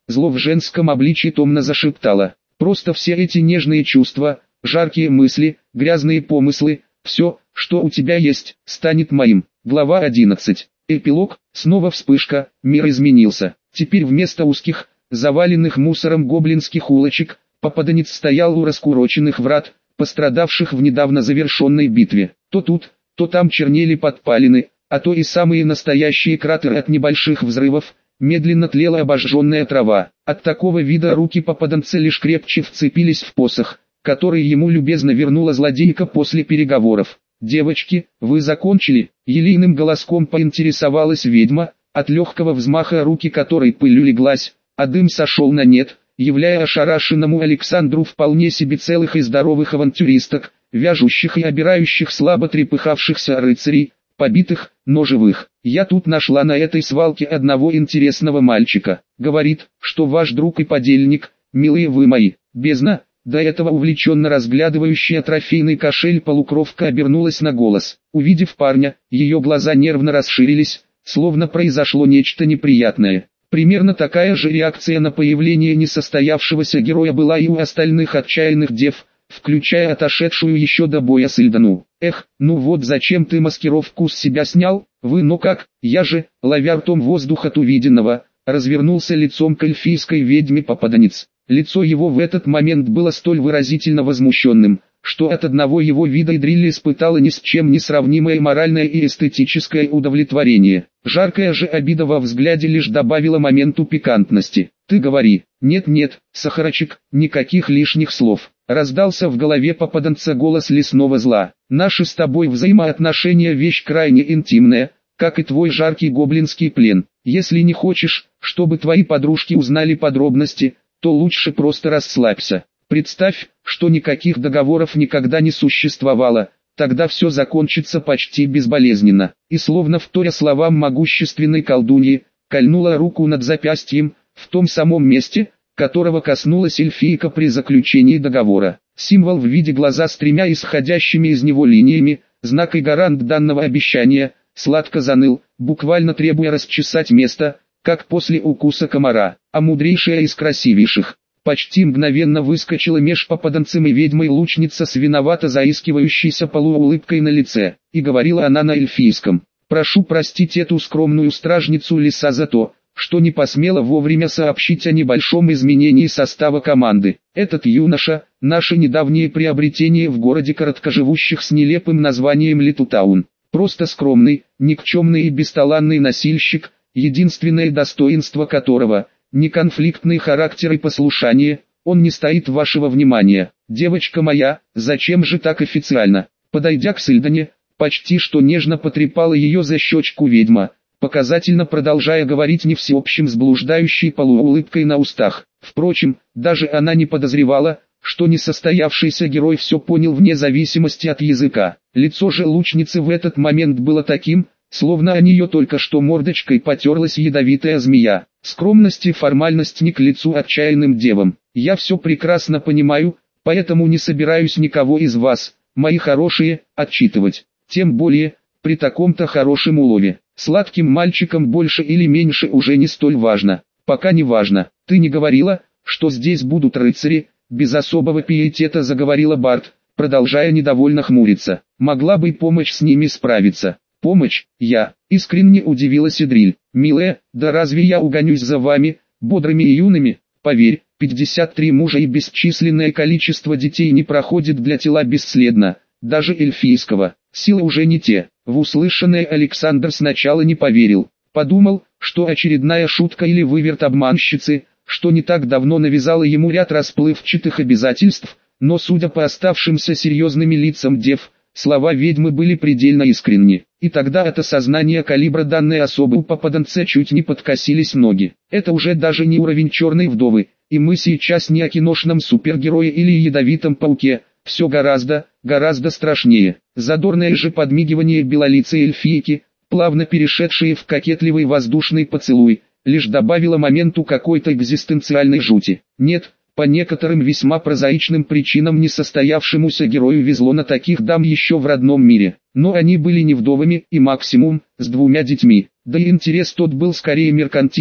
Зло в женском обличье томно зашептало. Просто все эти нежные чувства, жаркие мысли, грязные помыслы, все, что у тебя есть, станет моим. Глава 11. Эпилог. Снова вспышка, мир изменился. Теперь вместо узких, заваленных мусором гоблинских улочек, попаданец стоял у раскуроченных врат, пострадавших в недавно завершенной битве. То тут, то там чернели подпалины, а то и самые настоящие кратеры от небольших взрывов. Медленно тлела обожженная трава. От такого вида руки попаданца лишь крепче вцепились в посох, который ему любезно вернула злодейка после переговоров. «Девочки, вы закончили?» — елейным голоском поинтересовалась ведьма, от легкого взмаха руки которой пыль улеглась, а дым сошел на нет, являя ошарашенному Александру вполне себе целых и здоровых авантюристок, вяжущих и обирающих слабо трепыхавшихся рыцарей, побитых, но живых. «Я тут нашла на этой свалке одного интересного мальчика. Говорит, что ваш друг и подельник, милые вы мои». Бездна, до этого увлеченно разглядывающая трофейный кошель полукровка обернулась на голос. Увидев парня, ее глаза нервно расширились, словно произошло нечто неприятное. Примерно такая же реакция на появление несостоявшегося героя была и у остальных отчаянных дев, включая отошедшую еще до боя Сильдану. «Эх, ну вот зачем ты маскировку с себя снял? Вы ну как, я же, ловя ртом воздух от увиденного, развернулся лицом к эльфийской ведьме попаданец. Лицо его в этот момент было столь выразительно возмущенным, что от одного его вида Идриль испытала ни с чем не сравнимое моральное и эстетическое удовлетворение. Жаркая же обида во взгляде лишь добавила моменту пикантности. «Ты говори, нет-нет, Сахарочек, никаких лишних слов». Раздался в голове попаданца голос лесного зла. «Наши с тобой взаимоотношения вещь крайне интимная, как и твой жаркий гоблинский плен. Если не хочешь, чтобы твои подружки узнали подробности, то лучше просто расслабься. Представь, что никаких договоров никогда не существовало, тогда все закончится почти безболезненно». И словно вторя словам могущественной колдуньи, кольнула руку над запястьем, в том самом месте, которого коснулась эльфийка при заключении договора. Символ в виде глаза с тремя исходящими из него линиями, знак и гарант данного обещания, сладко заныл, буквально требуя расчесать место, как после укуса комара. А мудрейшая из красивейших, почти мгновенно выскочила меж попаданцем и ведьмой лучница с виновато заискивающейся полуулыбкой на лице, и говорила она на эльфийском. «Прошу простить эту скромную стражницу леса за то, что не посмела вовремя сообщить о небольшом изменении состава команды. Этот юноша – наше недавнее приобретение в городе короткоживущих с нелепым названием Литутаун. Просто скромный, никчемный и бесталанный носильщик, единственное достоинство которого – неконфликтный характер и послушание, он не стоит вашего внимания. Девочка моя, зачем же так официально?» Подойдя к Сильдане, почти что нежно потрепала ее за щечку ведьма, показательно продолжая говорить не всеобщим сблуждающей полуулыбкой на устах. Впрочем, даже она не подозревала, что несостоявшийся герой все понял вне зависимости от языка. Лицо же лучницы в этот момент было таким, словно о нее только что мордочкой потерлась ядовитая змея. Скромность и формальность не к лицу отчаянным девам. «Я все прекрасно понимаю, поэтому не собираюсь никого из вас, мои хорошие, отчитывать. Тем более, при таком-то хорошем улове. Сладким мальчикам больше или меньше уже не столь важно. Пока не важно. Ты не говорила, что здесь будут рыцари?» Без особого пиетета заговорила Барт, продолжая недовольно хмуриться. «Могла бы помочь с ними справиться». «Помощь? Я?» — искренне удивилась Идриль. «Милая, да разве я угонюсь за вами, бодрыми и юными? Поверь, 53 мужа и бесчисленное количество детей не проходит для тела бесследно, даже эльфийского. Силы уже не те». В услышанное Александр сначала не поверил. Подумал, что очередная шутка или выверт обманщицы, что не так давно навязала ему ряд расплывчатых обязательств, но судя по оставшимся серьезными лицам дев, слова ведьмы были предельно искренни. И тогда от осознания калибра данной особы у попаданца чуть не подкосились ноги. Это уже даже не уровень черной вдовы, и мы сейчас не о киношном супергерое или ядовитом пауке, все гораздо, гораздо страшнее. Задорное же подмигивание белолицей эльфийки, плавно перешедшее в кокетливый воздушный поцелуй, лишь добавило моменту какой-то экзистенциальной жути. Нет, по некоторым весьма прозаичным причинам несостоявшемуся герою везло на таких дам еще в родном мире. Но они были не вдовами и максимум с 2 детьми. Да и интерес тот был скорее меркантильный,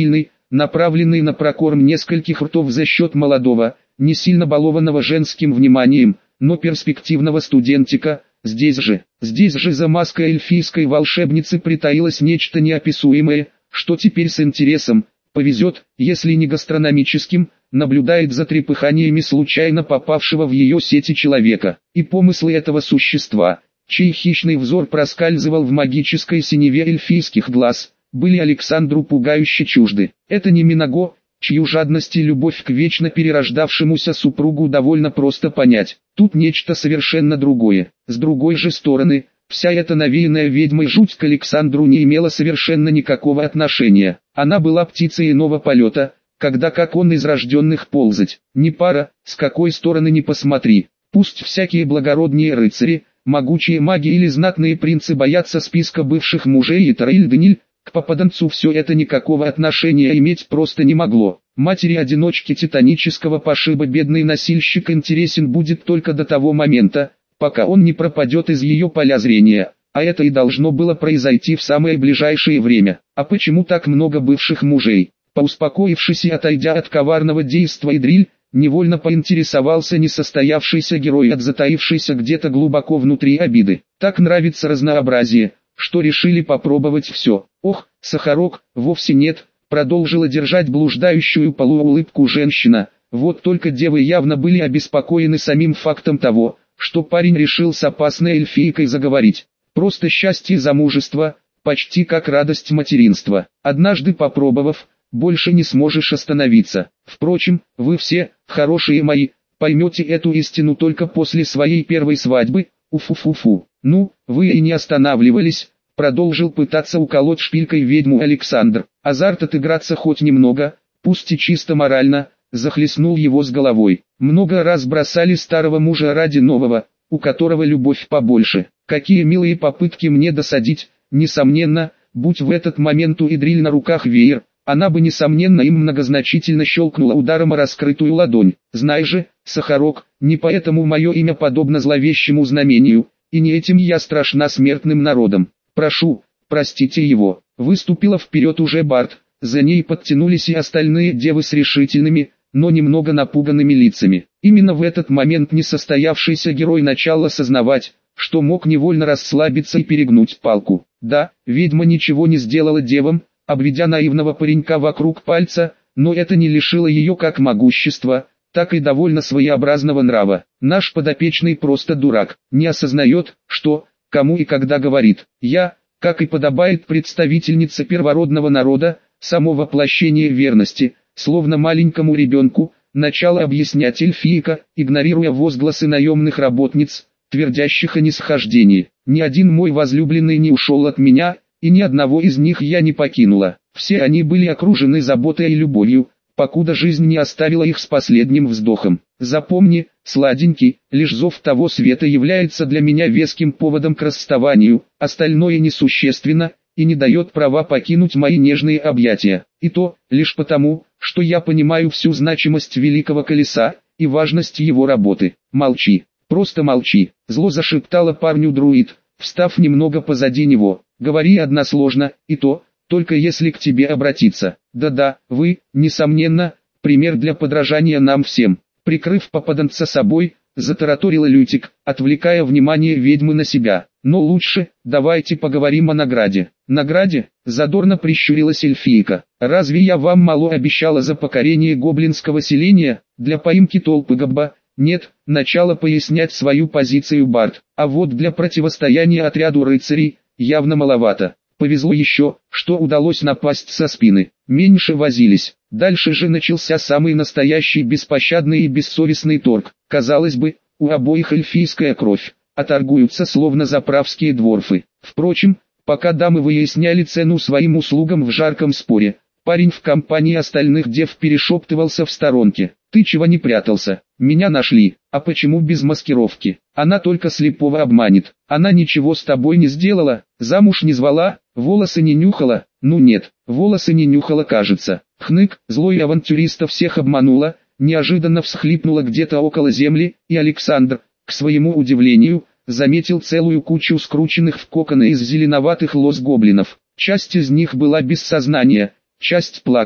направленный на прокорм нескольких ртов за счет молодого, не сильно балованного женским вниманием, но перспективного студентика. Здесь же за маской эльфийской волшебницы притаилось нечто неописуемое, что теперь с интересом, повезет, если не гастрономическим, наблюдает за трепыханиями случайно попавшего в ее сети человека. И помыслы этого существа, чей хищный взор проскальзывал в магической синеве эльфийских глаз, были Александру пугающе чужды. Это не Минаго, чью жадность и любовь к вечно перерождавшемуся супругу довольно просто понять. Тут нечто совершенно другое. С другой же стороны, вся эта навеянная ведьмой жуть к Александру не имела совершенно никакого отношения. Она была птицей иного полета, когда как он из рожденных ползать. Не пара, с какой стороны ни посмотри. Пусть всякие благородные рыцари, могучие маги или знатные принцы боятся списка бывших мужей и Тараильдениль, к попаданцу все это никакого отношения иметь просто не могло. Матери-одиночки титанического пошиба бедный носильщик интересен будет только до того момента, пока он не пропадет из ее поля зрения, а это и должно было произойти в самое ближайшее время. А почему так много бывших мужей? Поуспокоившись и отойдя от коварного действа Идриль, невольно поинтересовался несостоявшийся герой от затаившейся где-то глубоко внутри обиды. Так нравится разнообразие, что решили попробовать все. Ох, Сахарок, вовсе нет, продолжила держать блуждающую полуулыбку женщина. Вот только девы явно были обеспокоены самим фактом того, что парень решил с опасной эльфийкой заговорить. Просто счастье замужества, почти как радость материнства. Однажды попробовав, больше не сможешь остановиться. Впрочем, вы все, хорошие мои, поймете эту истину только после своей первой свадьбы. Уфу-фу-фу. Ну, вы и не останавливались, продолжил пытаться уколоть шпилькой ведьму Александр. Азарт отыграться хоть немного, пусть и чисто морально, захлестнул его с головой. Много раз бросали старого мужа ради нового, у которого любовь побольше. Какие милые попытки мне досадить, несомненно, будь в этот момент у Идриль на руках веер, она бы несомненно им многозначительно щелкнула ударом о раскрытую ладонь. Знай же, Сахарок, не поэтому мое имя подобно зловещему знамению, и не этим я страшна смертным народом. Прошу, простите его. Выступила вперед уже Барт, за ней подтянулись и остальные девы с решительными, но немного напуганными лицами. Именно в этот момент несостоявшийся герой начал осознавать, что мог невольно расслабиться и перегнуть палку. Да, ведьма ничего не сделала девам, обведя наивного паренька вокруг пальца, но это не лишило ее как могущества, так и довольно своеобразного нрава. Наш подопечный просто дурак, не осознает, что, кому и когда говорит. Я, как и подобает представительнице первородного народа, само воплощение верности, словно маленькому ребенку, начала объяснять эльфийка, игнорируя возгласы наемных работниц, твердящих о нисхождении. Ни один мой возлюбленный не ушел от меня, и ни одного из них я не покинула. Все они были окружены заботой и любовью, покуда жизнь не оставила их с последним вздохом. Запомни, сладенький, лишь зов того света является для меня веским поводом к расставанию, остальное несущественно и не дает права покинуть мои нежные объятия. И то, лишь потому, что я понимаю всю значимость великого колеса и важность его работы. Молчи, просто молчи, зло зашептала парню друид, встав немного позади него. Говори односложно, и то, только если к тебе обратиться. Да-да, вы, несомненно, пример для подражания нам всем. Прикрыв попаданца собой, затараторила Лютик, отвлекая внимание ведьмы на себя. Но лучше, давайте поговорим о награде. Награде? Задорно прищурилась эльфийка. Разве я вам мало обещала за покорение гоблинского селения, для поимки толпы гобба? Нет, начала пояснять свою позицию Барт. А вот для противостояния отряду рыцарей, явно маловато. Повезло еще, что удалось напасть со спины. Меньше возились. Дальше же начался самый настоящий беспощадный и бессовестный торг. Казалось бы, у обоих эльфийская кровь, а торгуются словно заправские дворфы. Впрочем, пока дамы выясняли цену своим услугам в жарком споре, парень в компании остальных дев перешептывался в сторонке. Ты чего не прятался? Меня нашли. А почему без маскировки? Она только слепого обманет. Она ничего с тобой не сделала, замуж не звала, волосы не нюхала. Ну нет, волосы не нюхала, кажется. Хнык, злой авантюриста всех обманула, неожиданно всхлипнула где-то около земли, и Александр, к своему удивлению, заметил целую кучу скрученных в коконы из зеленоватых лоз гоблинов. Часть из них была без сознания, часть плакала,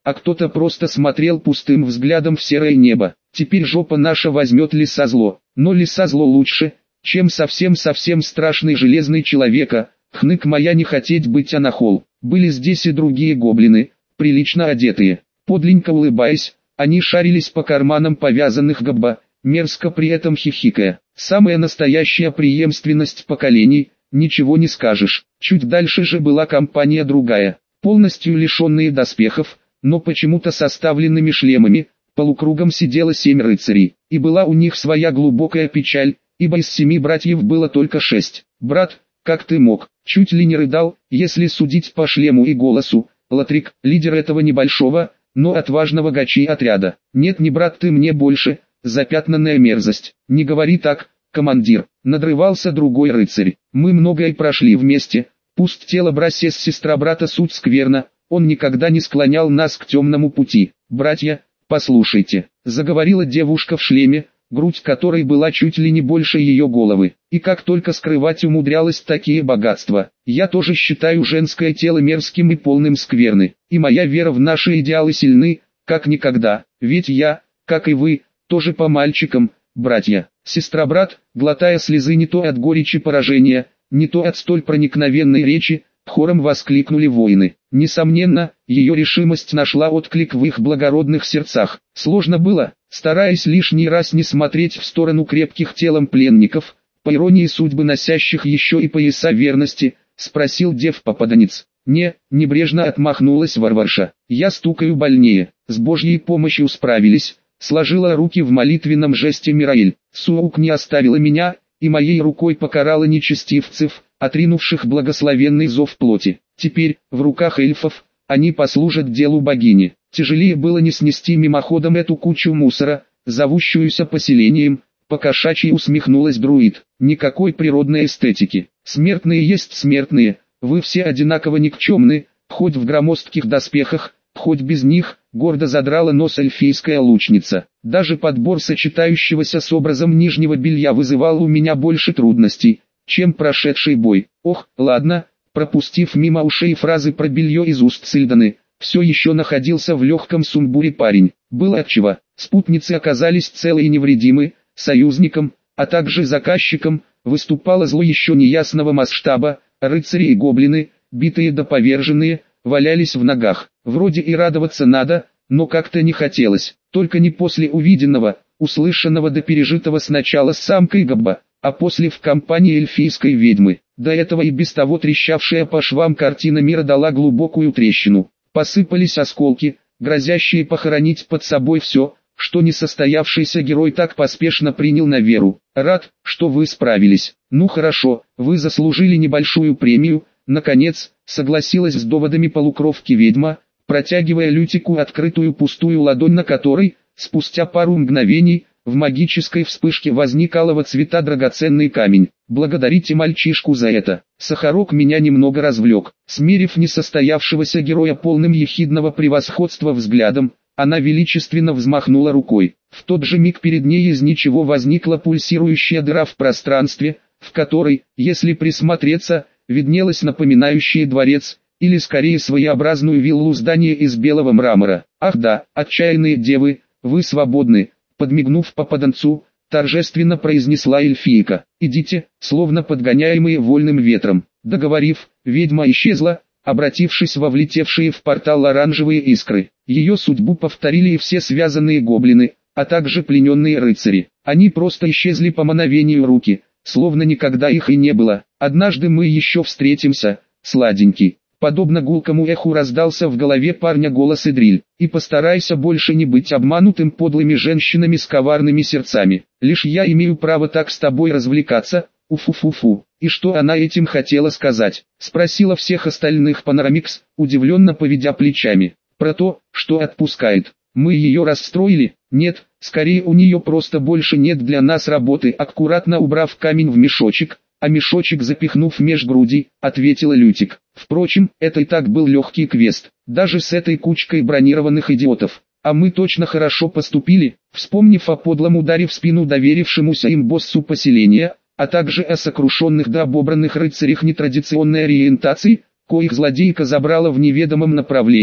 а кто-то просто смотрел пустым взглядом в серое небо. Теперь жопа наша возьмет лиса зло, но лиса зло лучше, чем совсем-совсем страшный железный человека. Хнык моя не хотеть быть анахол. Были здесь и другие гоблины, прилично одетые. Подленько улыбаясь, они шарились по карманам повязанных гобба, мерзко при этом хихикая. Самая настоящая преемственность поколений, ничего не скажешь. Чуть дальше же была компания другая, полностью лишенные доспехов, но почему-то составленными шлемами. Полукругом сидело 7 рыцарей, и была у них своя глубокая печаль, ибо из 7 братьев было только 6. «Брат, как ты мог?» Чуть ли не рыдал, если судить по шлему и голосу, Латрик, лидер этого небольшого, но отважного гачи отряда. «Нет, не брат ты мне больше, запятнанная мерзость». «Не говори так, командир», надрывался другой рыцарь. «Мы многое прошли вместе, пусть тело брасес сестра брата суть скверна, он никогда не склонял нас к темному пути. Братья, послушайте», заговорила девушка в шлеме, грудь которой была чуть ли не больше ее головы, и как только скрывать умудрялась такие богатства. «Я тоже считаю женское тело мерзким и полным скверны, и моя вера в наши идеалы сильны, как никогда, ведь я, как и вы, тоже по мальчикам, братья». Сестра-брат, глотая слезы не то от горечи поражения, не то от столь проникновенной речи, хором воскликнули воины. Несомненно, ее решимость нашла отклик в их благородных сердцах. Сложно было, стараясь лишний раз не смотреть в сторону крепких телом пленников, по иронии судьбы носящих еще и пояса верности, спросил дев-попаданец. «Не», небрежно отмахнулась варварша, «я стукаю больнее». С Божьей помощью справились, сложила руки в молитвенном жесте Мираэль. Суук не оставила меня, и моей рукой покарала нечестивцев, отринувших благословенный зов плоти. Теперь, в руках эльфов, они послужат делу богини. Тяжелее было не снести мимоходом эту кучу мусора, зовущуюся поселением, покошачьи усмехнулась друид. Никакой природной эстетики. Смертные есть смертные, вы все одинаково никчемны, хоть в громоздких доспехах, хоть без них, гордо задрала нос эльфийская лучница. Даже подбор сочетающегося с образом нижнего белья вызывал у меня больше трудностей, чем прошедший бой. Ох, ладно, пропустив мимо ушей фразы про белье из уст Сильданы, все еще находился в легком сумбуре парень. Было отчего, спутницы оказались целы и невредимы, союзником, а также заказчиком, выступало зло еще неясного масштаба, рыцари и гоблины, битые да поверженные, валялись в ногах. Вроде и радоваться надо, но как-то не хотелось, только не после увиденного, услышанного да пережитого сначала с самкой Габба, а после в компании эльфийской ведьмы. До этого и без того трещавшая по швам картина мира дала глубокую трещину. Посыпались осколки, грозящие похоронить под собой все, что несостоявшийся герой так поспешно принял на веру. «Рад, что вы справились. Ну хорошо, вы заслужили небольшую премию», наконец, согласилась с доводами полукровки ведьма, протягивая Лютику открытую пустую ладонь, на которой, спустя пару мгновений, в магической вспышке возник алого цвета драгоценный камень. «Благодарите мальчишку за это». Сахарок меня немного развлек. Смирив несостоявшегося героя полным ехидного превосходства взглядом, она величественно взмахнула рукой. В тот же миг перед ней из ничего возникла пульсирующая дыра в пространстве, в которой, если присмотреться, виднелось напоминающее дворец, или скорее своеобразную виллу здание из белого мрамора. «Ах да, отчаянные девы, вы свободны», подмигнув попаданцу, торжественно произнесла эльфийка. «Идите», словно подгоняемые вольным ветром. Договорив, ведьма исчезла, обратившись во влетевшие в портал оранжевые искры. Ее судьбу повторили и все связанные гоблины, а также плененные рыцари. Они просто исчезли по мановению руки, словно никогда их и не было. «Однажды мы еще встретимся, сладенький». Подобно гулкому эху раздался в голове парня голос Эдриль. «И постарайся больше не быть обманутым подлыми женщинами с коварными сердцами. Лишь я имею право так с тобой развлекаться, уфу-фу-фу». «И что она этим хотела сказать?» — спросила всех остальных Панорамикс, удивленно поведя плечами. «Про то, что отпускает. Мы ее расстроили?» «Нет, скорее у нее просто больше нет для нас работы». Аккуратно убрав камень в мешочек, а мешочек запихнув меж груди, ответила Лютик. «Впрочем, это и так был легкий квест, даже с этой кучкой бронированных идиотов. А мы точно хорошо поступили, вспомнив о подлом ударе в спину доверившемуся им боссу поселения, а также о сокрушенных да обобранных рыцарях нетрадиционной ориентации, коих злодейка забрала в неведомом направлении.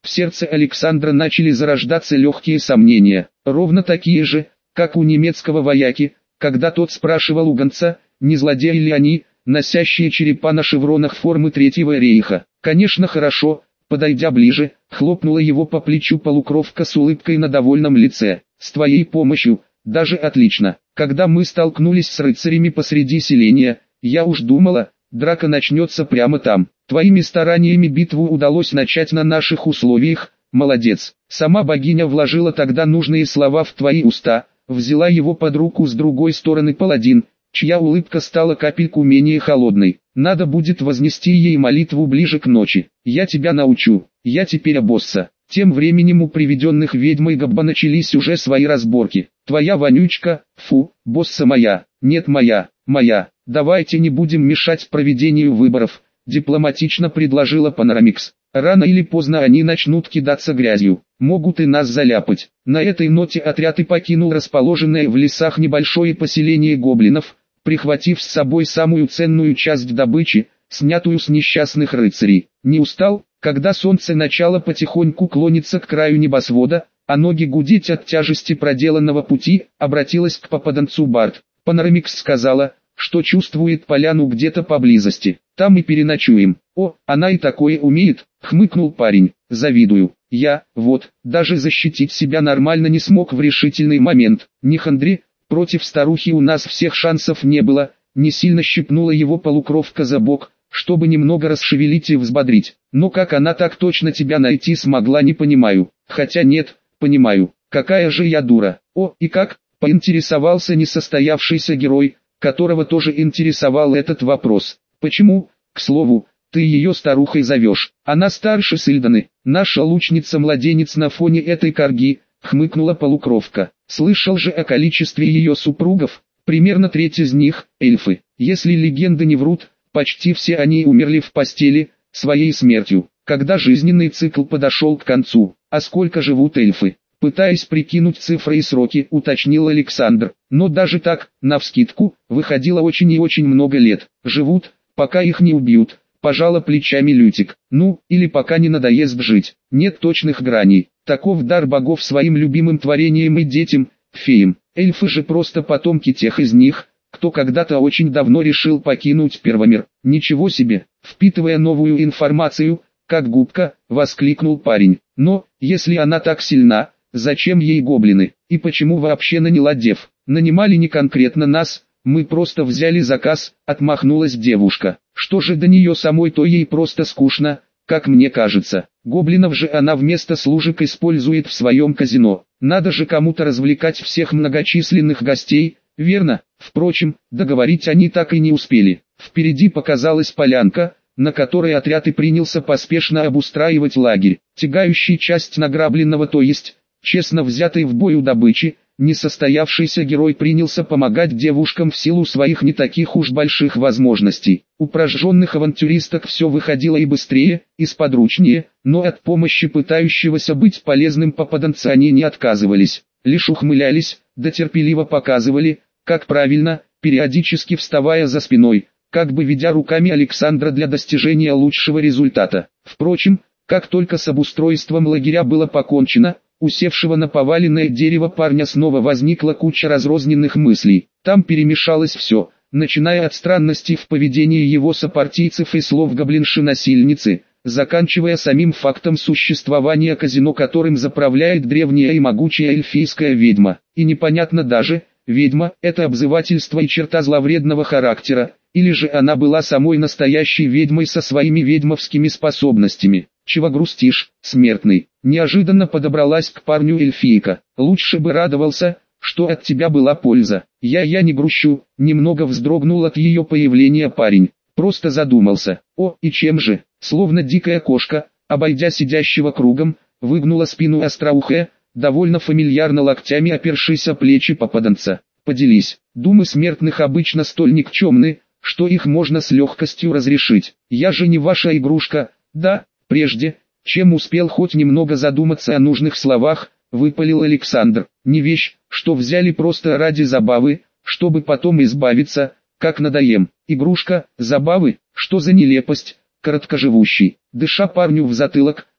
В сердце Александра начали зарождаться легкие сомнения, ровно такие же, как у немецкого вояки, когда тот спрашивал у гонца, не злодеи ли они, носящие черепа на шевронах формы Третьего рейха. «Конечно хорошо», подойдя ближе, хлопнула его по плечу полукровка с улыбкой на довольном лице. «С твоей помощью, даже отлично. Когда мы столкнулись с рыцарями посреди селения, я уж думала, драка начнется прямо там. Твоими стараниями битву удалось начать на наших условиях, молодец. Сама богиня вложила тогда нужные слова в твои уста, взяла его под руку с другой стороны паладин, чья улыбка стала капельку менее холодной. Надо будет вознести ей молитву ближе к ночи. Я тебя научу, я теперь босса». Тем временем у приведенных ведьмой Габба начались уже свои разборки. «Твоя вонючка, фу, босса моя, нет моя, моя, давайте не будем мешать проведению выборов», дипломатично предложила Панорамикс. «Рано или поздно они начнут кидаться грязью, могут и нас заляпать». На этой ноте отряд и покинул расположенное в лесах небольшое поселение гоблинов, прихватив с собой самую ценную часть добычи, снятую с несчастных рыцарей. Не устал? Когда солнце начало потихоньку клониться к краю небосвода, а ноги гудеть от тяжести проделанного пути, обратилась к попаданцу Барт. Панорамикс сказала, что чувствует поляну где-то поблизости. «Там и переночуем». «О, она и такое умеет», — хмыкнул парень. «Завидую. Я, вот, даже защитить себя нормально не смог в решительный момент. Не хандри, против старухи у нас всех шансов не было», — не сильно щипнула его полукровка за бок, чтобы немного расшевелить и взбодрить. «Но как она так точно тебя найти смогла, не понимаю. Хотя нет, понимаю. Какая же я дура». «О, и как?» — поинтересовался несостоявшийся герой, которого тоже интересовал этот вопрос. «Почему, к слову, ты ее старухой зовешь? Она старше Сильданы, наша лучница-младенец на фоне этой корги», — хмыкнула полукровка. «Слышал же о количестве ее супругов, примерно треть из них — эльфы. Если легенды не врут, почти все они умерли в постели, своей смертью, когда жизненный цикл подошел к концу. А сколько живут эльфы?» Пытаясь прикинуть цифры и сроки, уточнил Александр. Но даже так, навскидку, выходило очень и очень много лет. «Живут, пока их не убьют», пожала плечами Лютик. «Ну, или пока не надоест жить. Нет точных граней. Таков дар богов своим любимым творениям и детям, феям. Эльфы же просто потомки тех из них, кто когда-то очень давно решил покинуть Первомир». «Ничего себе!» Впитывая новую информацию, как губка, воскликнул парень. «Но, если она так сильна, зачем ей гоблины? И почему вообще наняла дев? Нанимали не конкретно нас, мы просто взяли заказ», — отмахнулась девушка. «Что же до нее самой, то ей просто скучно, как мне кажется. Гоблинов же она вместо служек использует в своем казино. Надо же кому-то развлекать всех многочисленных гостей, верно?» Впрочем, договорить они так и не успели. Впереди показалась полянка, на которой отряд и принялся поспешно обустраивать лагерь. Тягающий часть награбленного, то есть честно взятой в бою добычи, несостоявшийся герой принялся помогать девушкам в силу своих не таких уж больших возможностей. У прожженных авантюристок все выходило и быстрее, и сподручнее, но от помощи пытающегося быть полезным попаданца они не отказывались, лишь ухмылялись, да терпеливо показывали, как правильно, периодически вставая за спиной, как бы ведя руками Александра для достижения лучшего результата. Впрочем, как только с обустройством лагеря было покончено, усевшего на поваленное дерево парня снова возникла куча разрозненных мыслей. Там перемешалось все, начиная от странностей в поведении его сопартийцев и слов гоблинши-насильницы, заканчивая самим фактом существования казино, которым заправляет древняя и могучая эльфийская ведьма. И непонятно даже, ведьма – это обзывательство и черта зловредного характера, или же она была самой настоящей ведьмой со своими ведьмовскими способностями. «Чего грустишь, смертный?» Неожиданно подобралась к парню эльфийка. «Лучше бы радовался, что от тебя была польза». Я не грущу», немного вздрогнул от ее появления парень. Просто задумался. «О, и чем же?» Словно дикая кошка, обойдя сидящего кругом, выгнула спину остроухая, довольно фамильярно локтями опершись о плечи попаданца. «Поделись». Думы смертных обычно столь никчемны, что их можно с легкостью разрешить. «Я же не ваша игрушка, да?» Прежде, чем успел хоть немного задуматься о нужных словах, выпалил Александр. «Не вещь, что взяли просто ради забавы, чтобы потом избавиться, как надоем. Игрушка, забавы, что за нелепость?» Короткоживущий, дыша парню в затылок,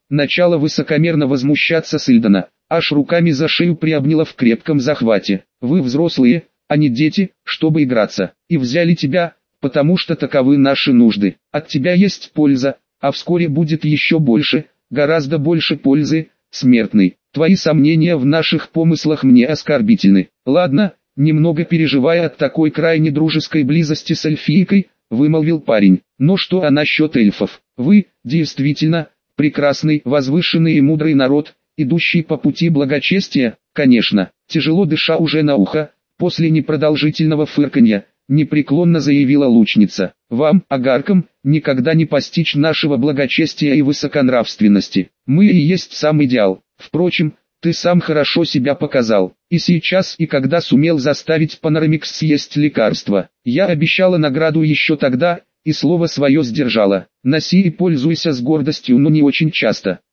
начала высокомерно возмущаться Сильдана, аж руками за шею приобняла в крепком захвате. Вы взрослые, а не дети, чтобы играться, и взяли тебя, потому что таковы наши нужды. От тебя есть польза, а вскоре будет еще больше, гораздо больше пользы, смертный. Твои сомнения в наших помыслах мне оскорбительны. Ладно, немного переживая от такой крайне дружеской близости с эльфийкой, вымолвил парень. Но что а насчет эльфов? Вы, действительно, прекрасный, возвышенный и мудрый народ, идущий по пути благочестия, конечно. Тяжело дыша уже на ухо, после непродолжительного фырканья, непреклонно заявила лучница. Вам, агаркам, никогда не постичь нашего благочестия и высоконравственности. Мы и есть сам идеал. Впрочем, ты сам хорошо себя показал. И сейчас, и когда сумел заставить Панорамикс съесть лекарство. Я обещала награду еще тогда, и слово свое сдержала. Носи и пользуйся с гордостью, но не очень часто.